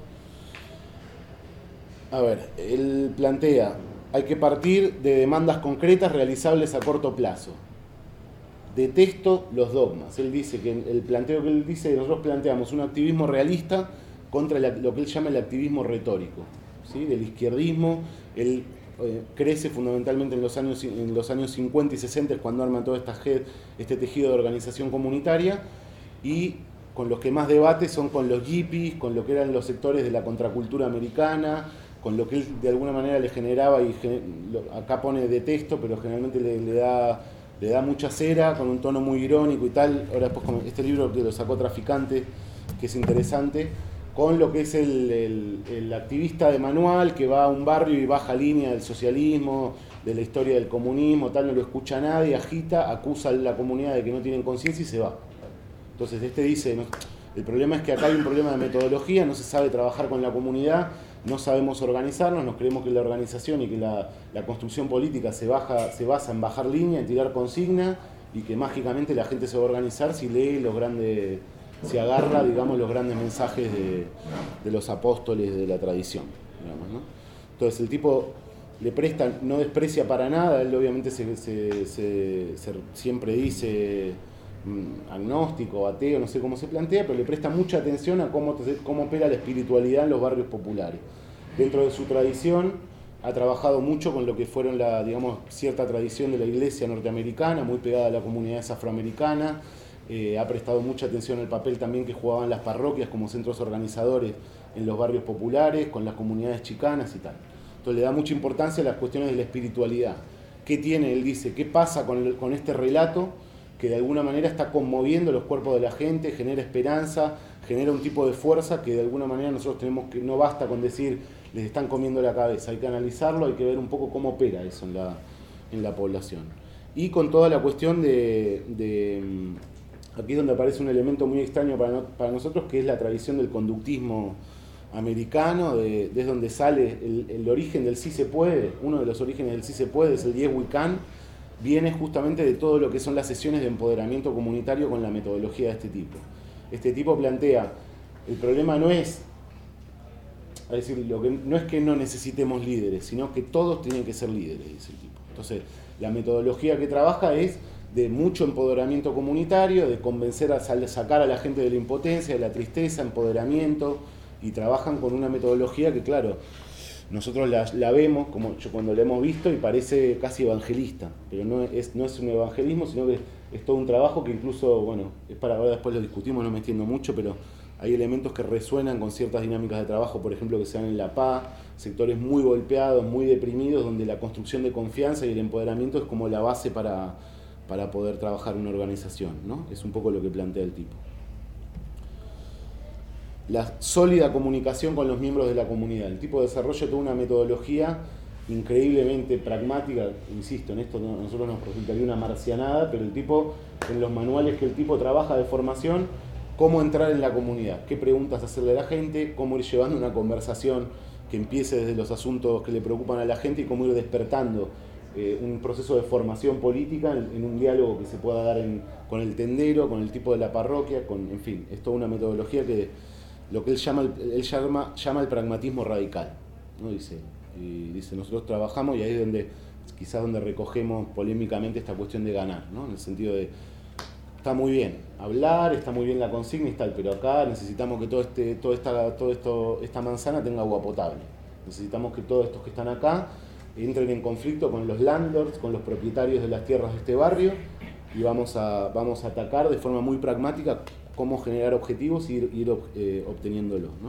a ver, él plantea, hay que partir de demandas concretas realizables a corto plazo. Detesto los dogmas. Él dice que el planteo que él dice, nosotros planteamos un activismo realista contra la, lo que él llama el activismo retórico, ¿sí? Del izquierdismo. Él eh, crece fundamentalmente en los años en los años cincuenta y sesenta, es cuando arma toda esta head, este tejido de organización comunitaria, y con los que más debate son con los hippies, con lo que eran los sectores de la contracultura americana, con lo que él de alguna manera le generaba, y lo, acá pone detesto, pero generalmente le, le da le da mucha cera, con un tono muy irónico y tal. Ahora después con este libro que lo sacó Traficante, que es interesante, con lo que es el, el, el activista de manual que va a un barrio y baja línea del socialismo, de la historia del comunismo, tal, no lo escucha nadie, agita, acusa a la comunidad de que no tienen conciencia y se va. Entonces este dice, no, el problema es que acá hay un problema de metodología, no se sabe trabajar con la comunidad, no sabemos organizarnos, nos creemos que la organización y que la, la construcción política se, baja, se basa en bajar línea, en tirar consigna, y que mágicamente la gente se va a organizar si lee los grandes, si agarra, digamos, los grandes mensajes de, de los apóstoles de la tradición, digamos, ¿no? Entonces el tipo le presta, no desprecia para nada, él obviamente se, se, se, se siempre dice agnóstico, ateo, no sé cómo se plantea, pero le presta mucha atención a cómo, cómo opera la espiritualidad en los barrios populares. Dentro de su tradición ha trabajado mucho con lo que fueron la, digamos, cierta tradición de la iglesia norteamericana, muy pegada a la comunidad afroamericana, eh, ha prestado mucha atención al papel también que jugaban las parroquias como centros organizadores en los barrios populares, con las comunidades chicanas y tal. Entonces le da mucha importancia a las cuestiones de la espiritualidad. ¿Qué tiene? Él dice, ¿qué pasa con, el, con este relato que de alguna manera está conmoviendo los cuerpos de la gente, genera esperanza, genera un tipo de fuerza que de alguna manera nosotros tenemos que, no basta con decir, les están comiendo la cabeza, hay que analizarlo, hay que ver un poco cómo opera eso en la, en la población. Y con toda la cuestión de, de, aquí es donde aparece un elemento muy extraño para, no, para nosotros, que es la tradición del conductismo americano, de, desde donde sale el, el origen del sí se puede, uno de los orígenes del sí se puede es el Yes We Can, viene justamente de todo lo que son las sesiones de empoderamiento comunitario con la metodología de este tipo. Este tipo plantea, el problema no es, es decir, lo que, no es que no necesitemos líderes, sino que todos tienen que ser líderes, dice el tipo. Entonces, la metodología que trabaja es de mucho empoderamiento comunitario, de convencer a sacar a la gente de la impotencia, de la tristeza, empoderamiento, y trabajan con una metodología que, claro, nosotros la, la vemos, como yo cuando la hemos visto, y parece casi evangelista, pero no es, no es un evangelismo, sino que es todo un trabajo que incluso, bueno, es para ahora después lo discutimos, no me extiendo mucho, pero hay elementos que resuenan con ciertas dinámicas de trabajo, por ejemplo, que se dan en La Paz, sectores muy golpeados, muy deprimidos, donde la construcción de confianza y el empoderamiento es como la base para, para poder trabajar una organización, ¿no? Es un poco lo que plantea el tipo. La sólida comunicación con los miembros de la comunidad. El tipo desarrolla toda una metodología increíblemente pragmática, insisto, en esto no, a nosotros nos resultaría una marcianada, pero el tipo, en los manuales que el tipo trabaja de formación, cómo entrar en la comunidad, qué preguntas hacerle a la gente, cómo ir llevando una conversación que empiece desde los asuntos que le preocupan a la gente y cómo ir despertando eh, un proceso de formación política en, en un diálogo que se pueda dar en, con el tendero, con el tipo de la parroquia, con, en fin, es toda una metodología que lo que él llama, él llama, llama el pragmatismo radical, ¿no? Dice, y dice, nosotros trabajamos y ahí es donde, quizás donde recogemos polémicamente esta cuestión de ganar, ¿no? En el sentido de, está muy bien hablar, está muy bien la consigna y tal, pero acá necesitamos que todo este, todo esta, todo esto, esta manzana tenga agua potable. Necesitamos que todos estos que están acá entren en conflicto con los landlords, con los propietarios de las tierras de este barrio, y vamos a, vamos a atacar de forma muy pragmática cómo generar objetivos y ir, ir eh, obteniéndolos, ¿no?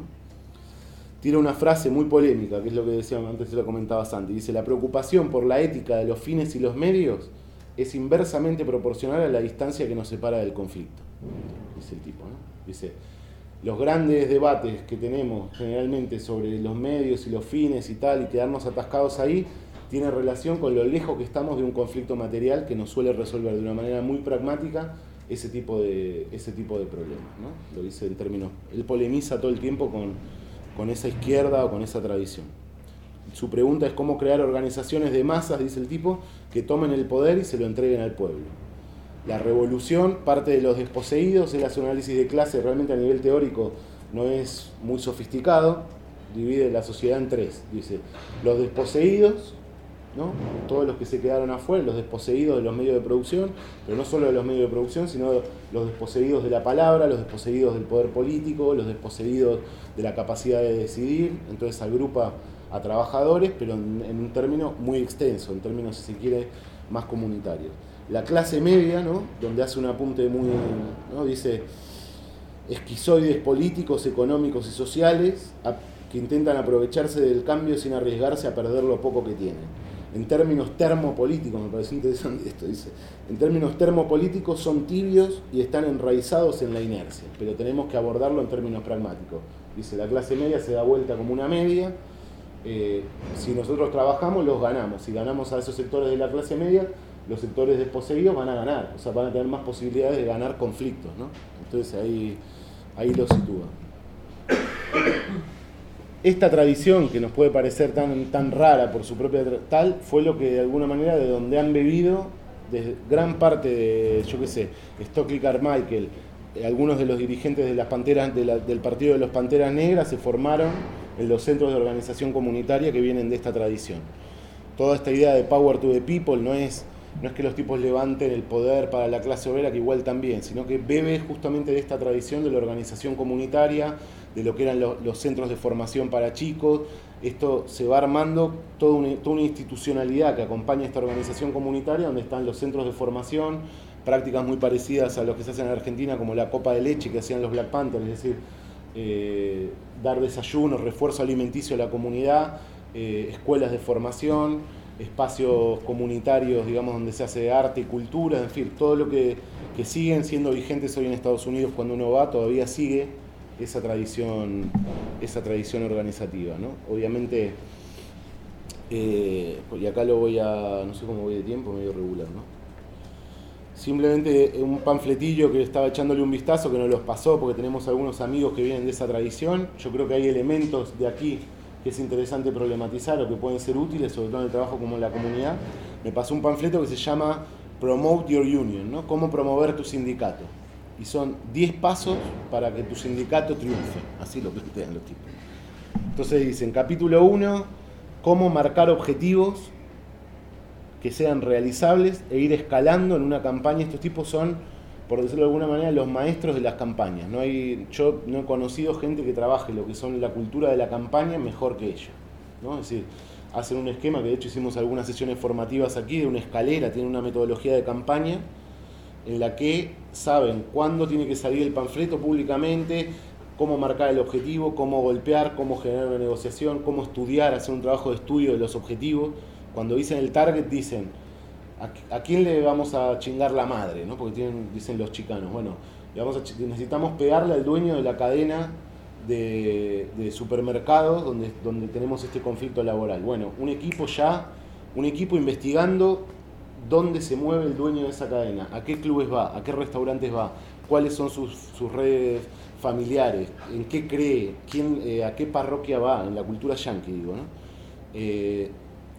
Tira una frase muy polémica, que es lo que decía antes, se lo comentaba Santi. Dice, la preocupación por la ética de los fines y los medios es inversamente proporcional a la distancia que nos separa del conflicto. Dice el tipo, ¿no? Dice, los grandes debates que tenemos generalmente sobre los medios y los fines y tal, y quedarnos atascados ahí, tiene relación con lo lejos que estamos de un conflicto material que nos suele resolver de una manera muy pragmática ese tipo de, ese tipo de problemas, ¿no? Lo dice en términos, él polemiza todo el tiempo con, con esa izquierda o con esa tradición. Su pregunta es cómo crear organizaciones de masas, dice el tipo, que tomen el poder y se lo entreguen al pueblo. La revolución parte de los desposeídos, él hace un análisis de clase realmente a nivel teórico no es muy sofisticado, divide la sociedad en tres, dice, los desposeídos, ¿no? Todos los que se quedaron afuera, los desposeídos de los medios de producción, pero no solo de los medios de producción, sino los desposeídos de la palabra, los desposeídos del poder político, los desposeídos de la capacidad de decidir. Entonces agrupa a trabajadores, pero en, en un término muy extenso, en términos, si se quiere, más comunitarios. La clase media, ¿no? Donde hace un apunte muy, ¿no? Dice, esquizoides políticos, económicos y sociales a, que intentan aprovecharse del cambio sin arriesgarse a perder lo poco que tienen. En términos termopolíticos, me parece interesante esto, dice, en términos termopolíticos son tibios y están enraizados en la inercia, pero tenemos que abordarlo en términos pragmáticos. Dice, la clase media se da vuelta como una media, eh, si nosotros trabajamos los ganamos, si ganamos a esos sectores de la clase media, los sectores desposeídos van a ganar, o sea, van a tener más posibilidades de ganar conflictos, ¿no? Entonces ahí, ahí lo sitúa. Esta tradición, que nos puede parecer tan, tan rara por su propia tal, fue lo que de alguna manera de donde han bebido de gran parte de, yo qué sé, Stockley Carmichael, eh, algunos de los dirigentes de las Panteras, de la, del partido de los Panteras Negras se formaron en los centros de organización comunitaria que vienen de esta tradición. Toda esta idea de power to the people no es, no es que los tipos levanten el poder para la clase obrera, que igual también, sino que bebe justamente de esta tradición de la organización comunitaria, de lo que eran los, los centros de formación para chicos. Esto se va armando toda una, toda una institucionalidad que acompaña esta organización comunitaria, donde están los centros de formación, prácticas muy parecidas a lo que se hace en Argentina, como la copa de leche que hacían los Black Panthers, es decir, eh, dar desayuno, refuerzo alimenticio a la comunidad, eh, escuelas de formación, espacios comunitarios, digamos, donde se hace arte y cultura, en fin, todo lo que, que siguen siendo vigentes hoy en Estados Unidos cuando uno va, todavía sigue esa tradición, esa tradición organizativa, ¿no? Obviamente, eh, y acá lo voy a, no sé cómo voy de tiempo, medio regular, ¿no? Simplemente un panfletillo que estaba echándole un vistazo, que nos los pasó porque tenemos algunos amigos que vienen de esa tradición. Yo creo que hay elementos de aquí que es interesante problematizar o que pueden ser útiles, sobre todo en el trabajo como en la comunidad. Me pasó un panfleto que se llama Promote Your Union, ¿no? Cómo promover tu sindicato. Y son diez pasos para que tu sindicato triunfe. Así lo plantean los tipos. Entonces dicen, capítulo uno, cómo marcar objetivos que sean realizables e ir escalando en una campaña. Estos tipos son, por decirlo de alguna manera, los maestros de las campañas. No hay, yo no he conocido gente que trabaje lo que son la cultura de la campaña mejor que ellos, ¿no? Es decir, hacen un esquema, que de hecho hicimos algunas sesiones formativas aquí, de una escalera, tienen una metodología de campaña en la que saben cuándo tiene que salir el panfleto públicamente, cómo marcar el objetivo, cómo golpear, cómo generar una negociación, cómo estudiar, hacer un trabajo de estudio de los objetivos. Cuando dicen el target, dicen ¿a, a quién le vamos a chingar la madre? ¿No? Porque tienen, dicen los chicanos, bueno, le vamos a, necesitamos pegarle al dueño de la cadena de, de supermercados donde, donde tenemos este conflicto laboral. Bueno, un equipo ya, un equipo investigando dónde se mueve el dueño de esa cadena, a qué clubes va, a qué restaurantes va, cuáles son sus, sus redes familiares, en qué cree, quién, eh, a qué parroquia va, en la cultura yanqui, digo, ¿no? Eh,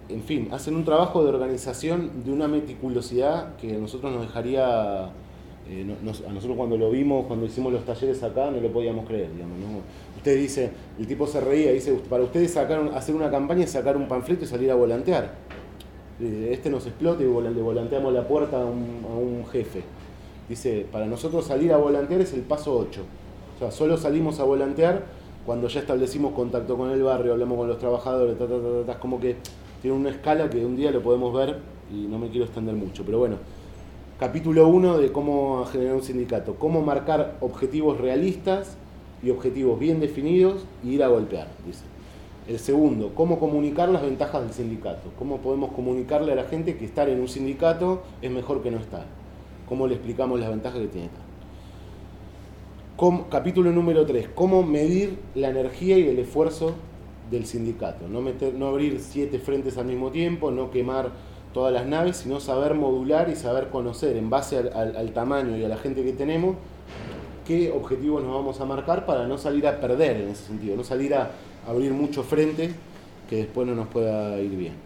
en fin, hacen un trabajo de organización de una meticulosidad que a nosotros nos dejaría, eh, no, nos, a nosotros cuando lo vimos, cuando hicimos los talleres acá, no lo podíamos creer, digamos, ¿no? Usted dice, el tipo se reía, dice, para ustedes sacar, hacer una campaña es sacar un panfleto y salir a volantear. Este nos explota y le volanteamos la puerta a un, a un jefe. Dice, para nosotros salir a volantear es el paso ocho. O sea, solo salimos a volantear cuando ya establecimos contacto con el barrio, hablamos con los trabajadores, ta, ta, ta, ta, ta, como que tiene una escala que un día lo podemos ver y no me quiero extender mucho. Pero bueno, capítulo uno de cómo generar un sindicato. Cómo marcar objetivos realistas y objetivos bien definidos y ir a golpear, dice. El segundo, cómo comunicar las ventajas del sindicato. Cómo podemos comunicarle a la gente que estar en un sindicato es mejor que no estar. Cómo le explicamos las ventajas que tiene estar. Cómo, capítulo número tres, cómo medir la energía y el esfuerzo del sindicato. No, meter, no abrir siete frentes al mismo tiempo, no quemar todas las naves, sino saber modular y saber conocer en base al, al, al tamaño y a la gente que tenemos qué objetivos nos vamos a marcar para no salir a perder en ese sentido, no salir a abrir muchos frentes que después no nos pueda ir bien.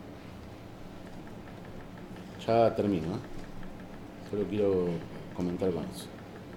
Ya termino, ¿eh? Solo quiero comentar con eso.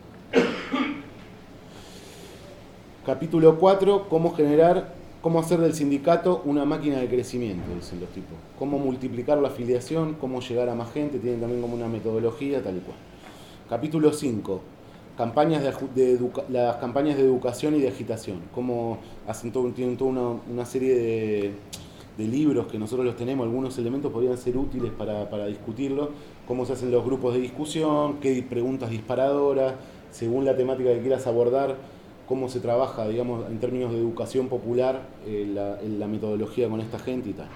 Capítulo cuatro, cómo generar, cómo hacer del sindicato una máquina de crecimiento, dicen los tipos. Cómo multiplicar la afiliación, cómo llegar a más gente, tienen también como una metodología, tal y cual. Capítulo cinco, campañas de, de educa, las campañas de educación y de agitación. Cómo hacen todo, tienen toda una, una serie de, de libros que nosotros los tenemos, algunos elementos podrían ser útiles para, para discutirlo. Cómo se hacen los grupos de discusión, qué preguntas disparadoras, según la temática que quieras abordar, cómo se trabaja, digamos, en términos de educación popular, eh, la, la metodología con esta gente y tal.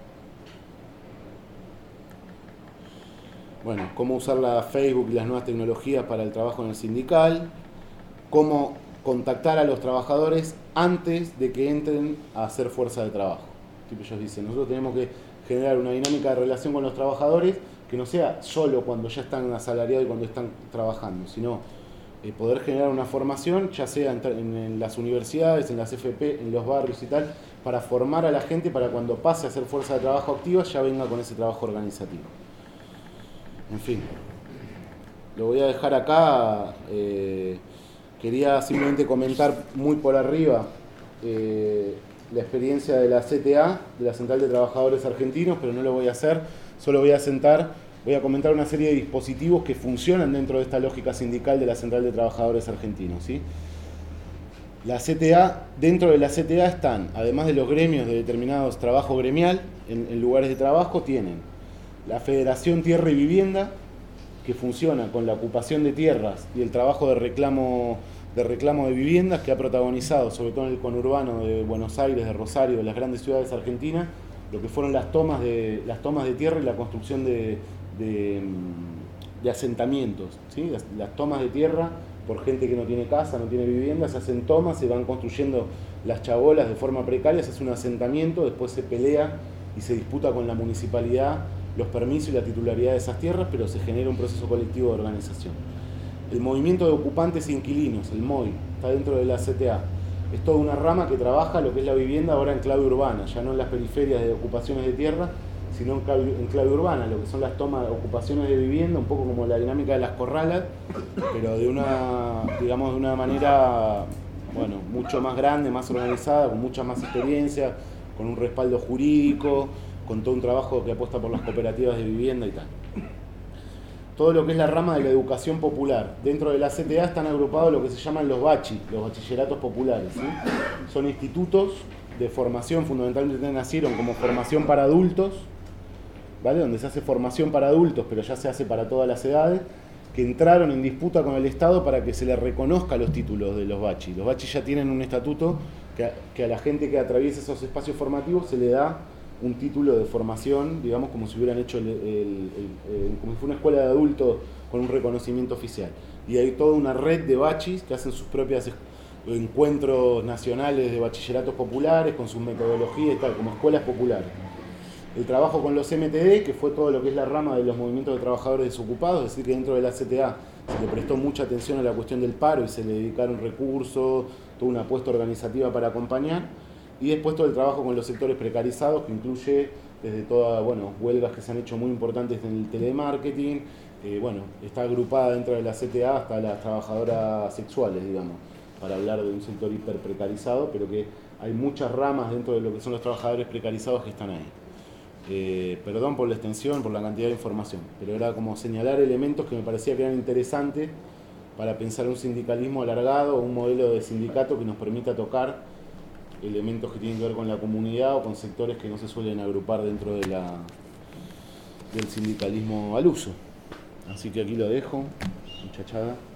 Bueno, cómo usar la Facebook y las nuevas tecnologías para el trabajo en el sindical, cómo contactar a los trabajadores antes de que entren a hacer fuerza de trabajo. Tipo, ellos dicen, nosotros tenemos que generar una dinámica de relación con los trabajadores que no sea solo cuando ya están asalariados y cuando están trabajando, sino eh, poder generar una formación, ya sea en, en, en las universidades, en las F P, en los barrios y tal, para formar a la gente para cuando pase a hacer fuerza de trabajo activa ya venga con ese trabajo organizativo. En fin, lo voy a dejar acá. Eh, quería simplemente comentar muy por arriba eh, la experiencia de la C T A, de la Central de Trabajadores Argentinos, pero no lo voy a hacer. Solo voy a sentar, voy a comentar una serie de dispositivos que funcionan dentro de esta lógica sindical de la Central de Trabajadores Argentinos, ¿sí? La C T A, dentro de la C T A están, además de los gremios de determinados trabajo gremial, en, en lugares de trabajo, tienen la Federación Tierra y Vivienda, que funciona con la ocupación de tierras y el trabajo de reclamo de reclamo de viviendas, que ha protagonizado, sobre todo en el conurbano de Buenos Aires, de Rosario, de las grandes ciudades argentinas, lo que fueron las tomas de, las tomas de tierra y la construcción de, de, de asentamientos, ¿sí? Las, las tomas de tierra por gente que no tiene casa, no tiene vivienda, se hacen tomas, se van construyendo las chabolas de forma precaria, se hace un asentamiento, después se pelea y se disputa con la municipalidad los permisos y la titularidad de esas tierras, pero se genera un proceso colectivo de organización. El movimiento de ocupantes e inquilinos, el M O I, está dentro de la C T A. Es toda una rama que trabaja lo que es la vivienda ahora en clave urbana, ya no en las periferias de ocupaciones de tierra, sino en clave, en clave urbana, lo que son las tomas, ocupaciones de vivienda, un poco como la dinámica de las corralas, pero de una, digamos, de una manera, bueno, mucho más grande, más organizada, con mucha más experiencia, con un respaldo jurídico, con todo un trabajo que apuesta por las cooperativas de vivienda y tal. Todo lo que es la rama de la educación popular. Dentro de la C T A están agrupados lo que se llaman los bachi, los bachilleratos populares, ¿sí? Son institutos de formación, fundamentalmente nacieron como formación para adultos, ¿vale? Donde se hace formación para adultos, pero ya se hace para todas las edades, que entraron en disputa con el Estado para que se les reconozca los títulos de los bachi. Los bachi ya tienen un estatuto que a, que a la gente que atraviesa esos espacios formativos se le da un título de formación, digamos, como si hubieran hecho el, el, el, el, como si fuera una escuela de adultos con un reconocimiento oficial. Y hay toda una red de bachis que hacen sus propios encuentros nacionales de bachilleratos populares con sus metodologías y tal, como escuelas populares. El trabajo con los M T D, que fue todo lo que es la rama de los movimientos de trabajadores desocupados, es decir, que dentro de la C T A se le prestó mucha atención a la cuestión del paro y se le dedicaron recursos, toda una apuesta organizativa para acompañar. Y después todo el trabajo con los sectores precarizados, que incluye desde todas, bueno, huelgas que se han hecho muy importantes en el telemarketing, eh, bueno, está agrupada dentro de la C T A hasta las trabajadoras sexuales, digamos, para hablar de un sector hiper precarizado, pero que hay muchas ramas dentro de lo que son los trabajadores precarizados que están ahí. Eh, perdón por la extensión, por la cantidad de información, pero era como señalar elementos que me parecía que eran interesantes para pensar un sindicalismo alargado o un modelo de sindicato que nos permita tocar elementos que tienen que ver con la comunidad o con sectores que no se suelen agrupar dentro de la, del sindicalismo al uso. Así que aquí lo dejo, muchachada.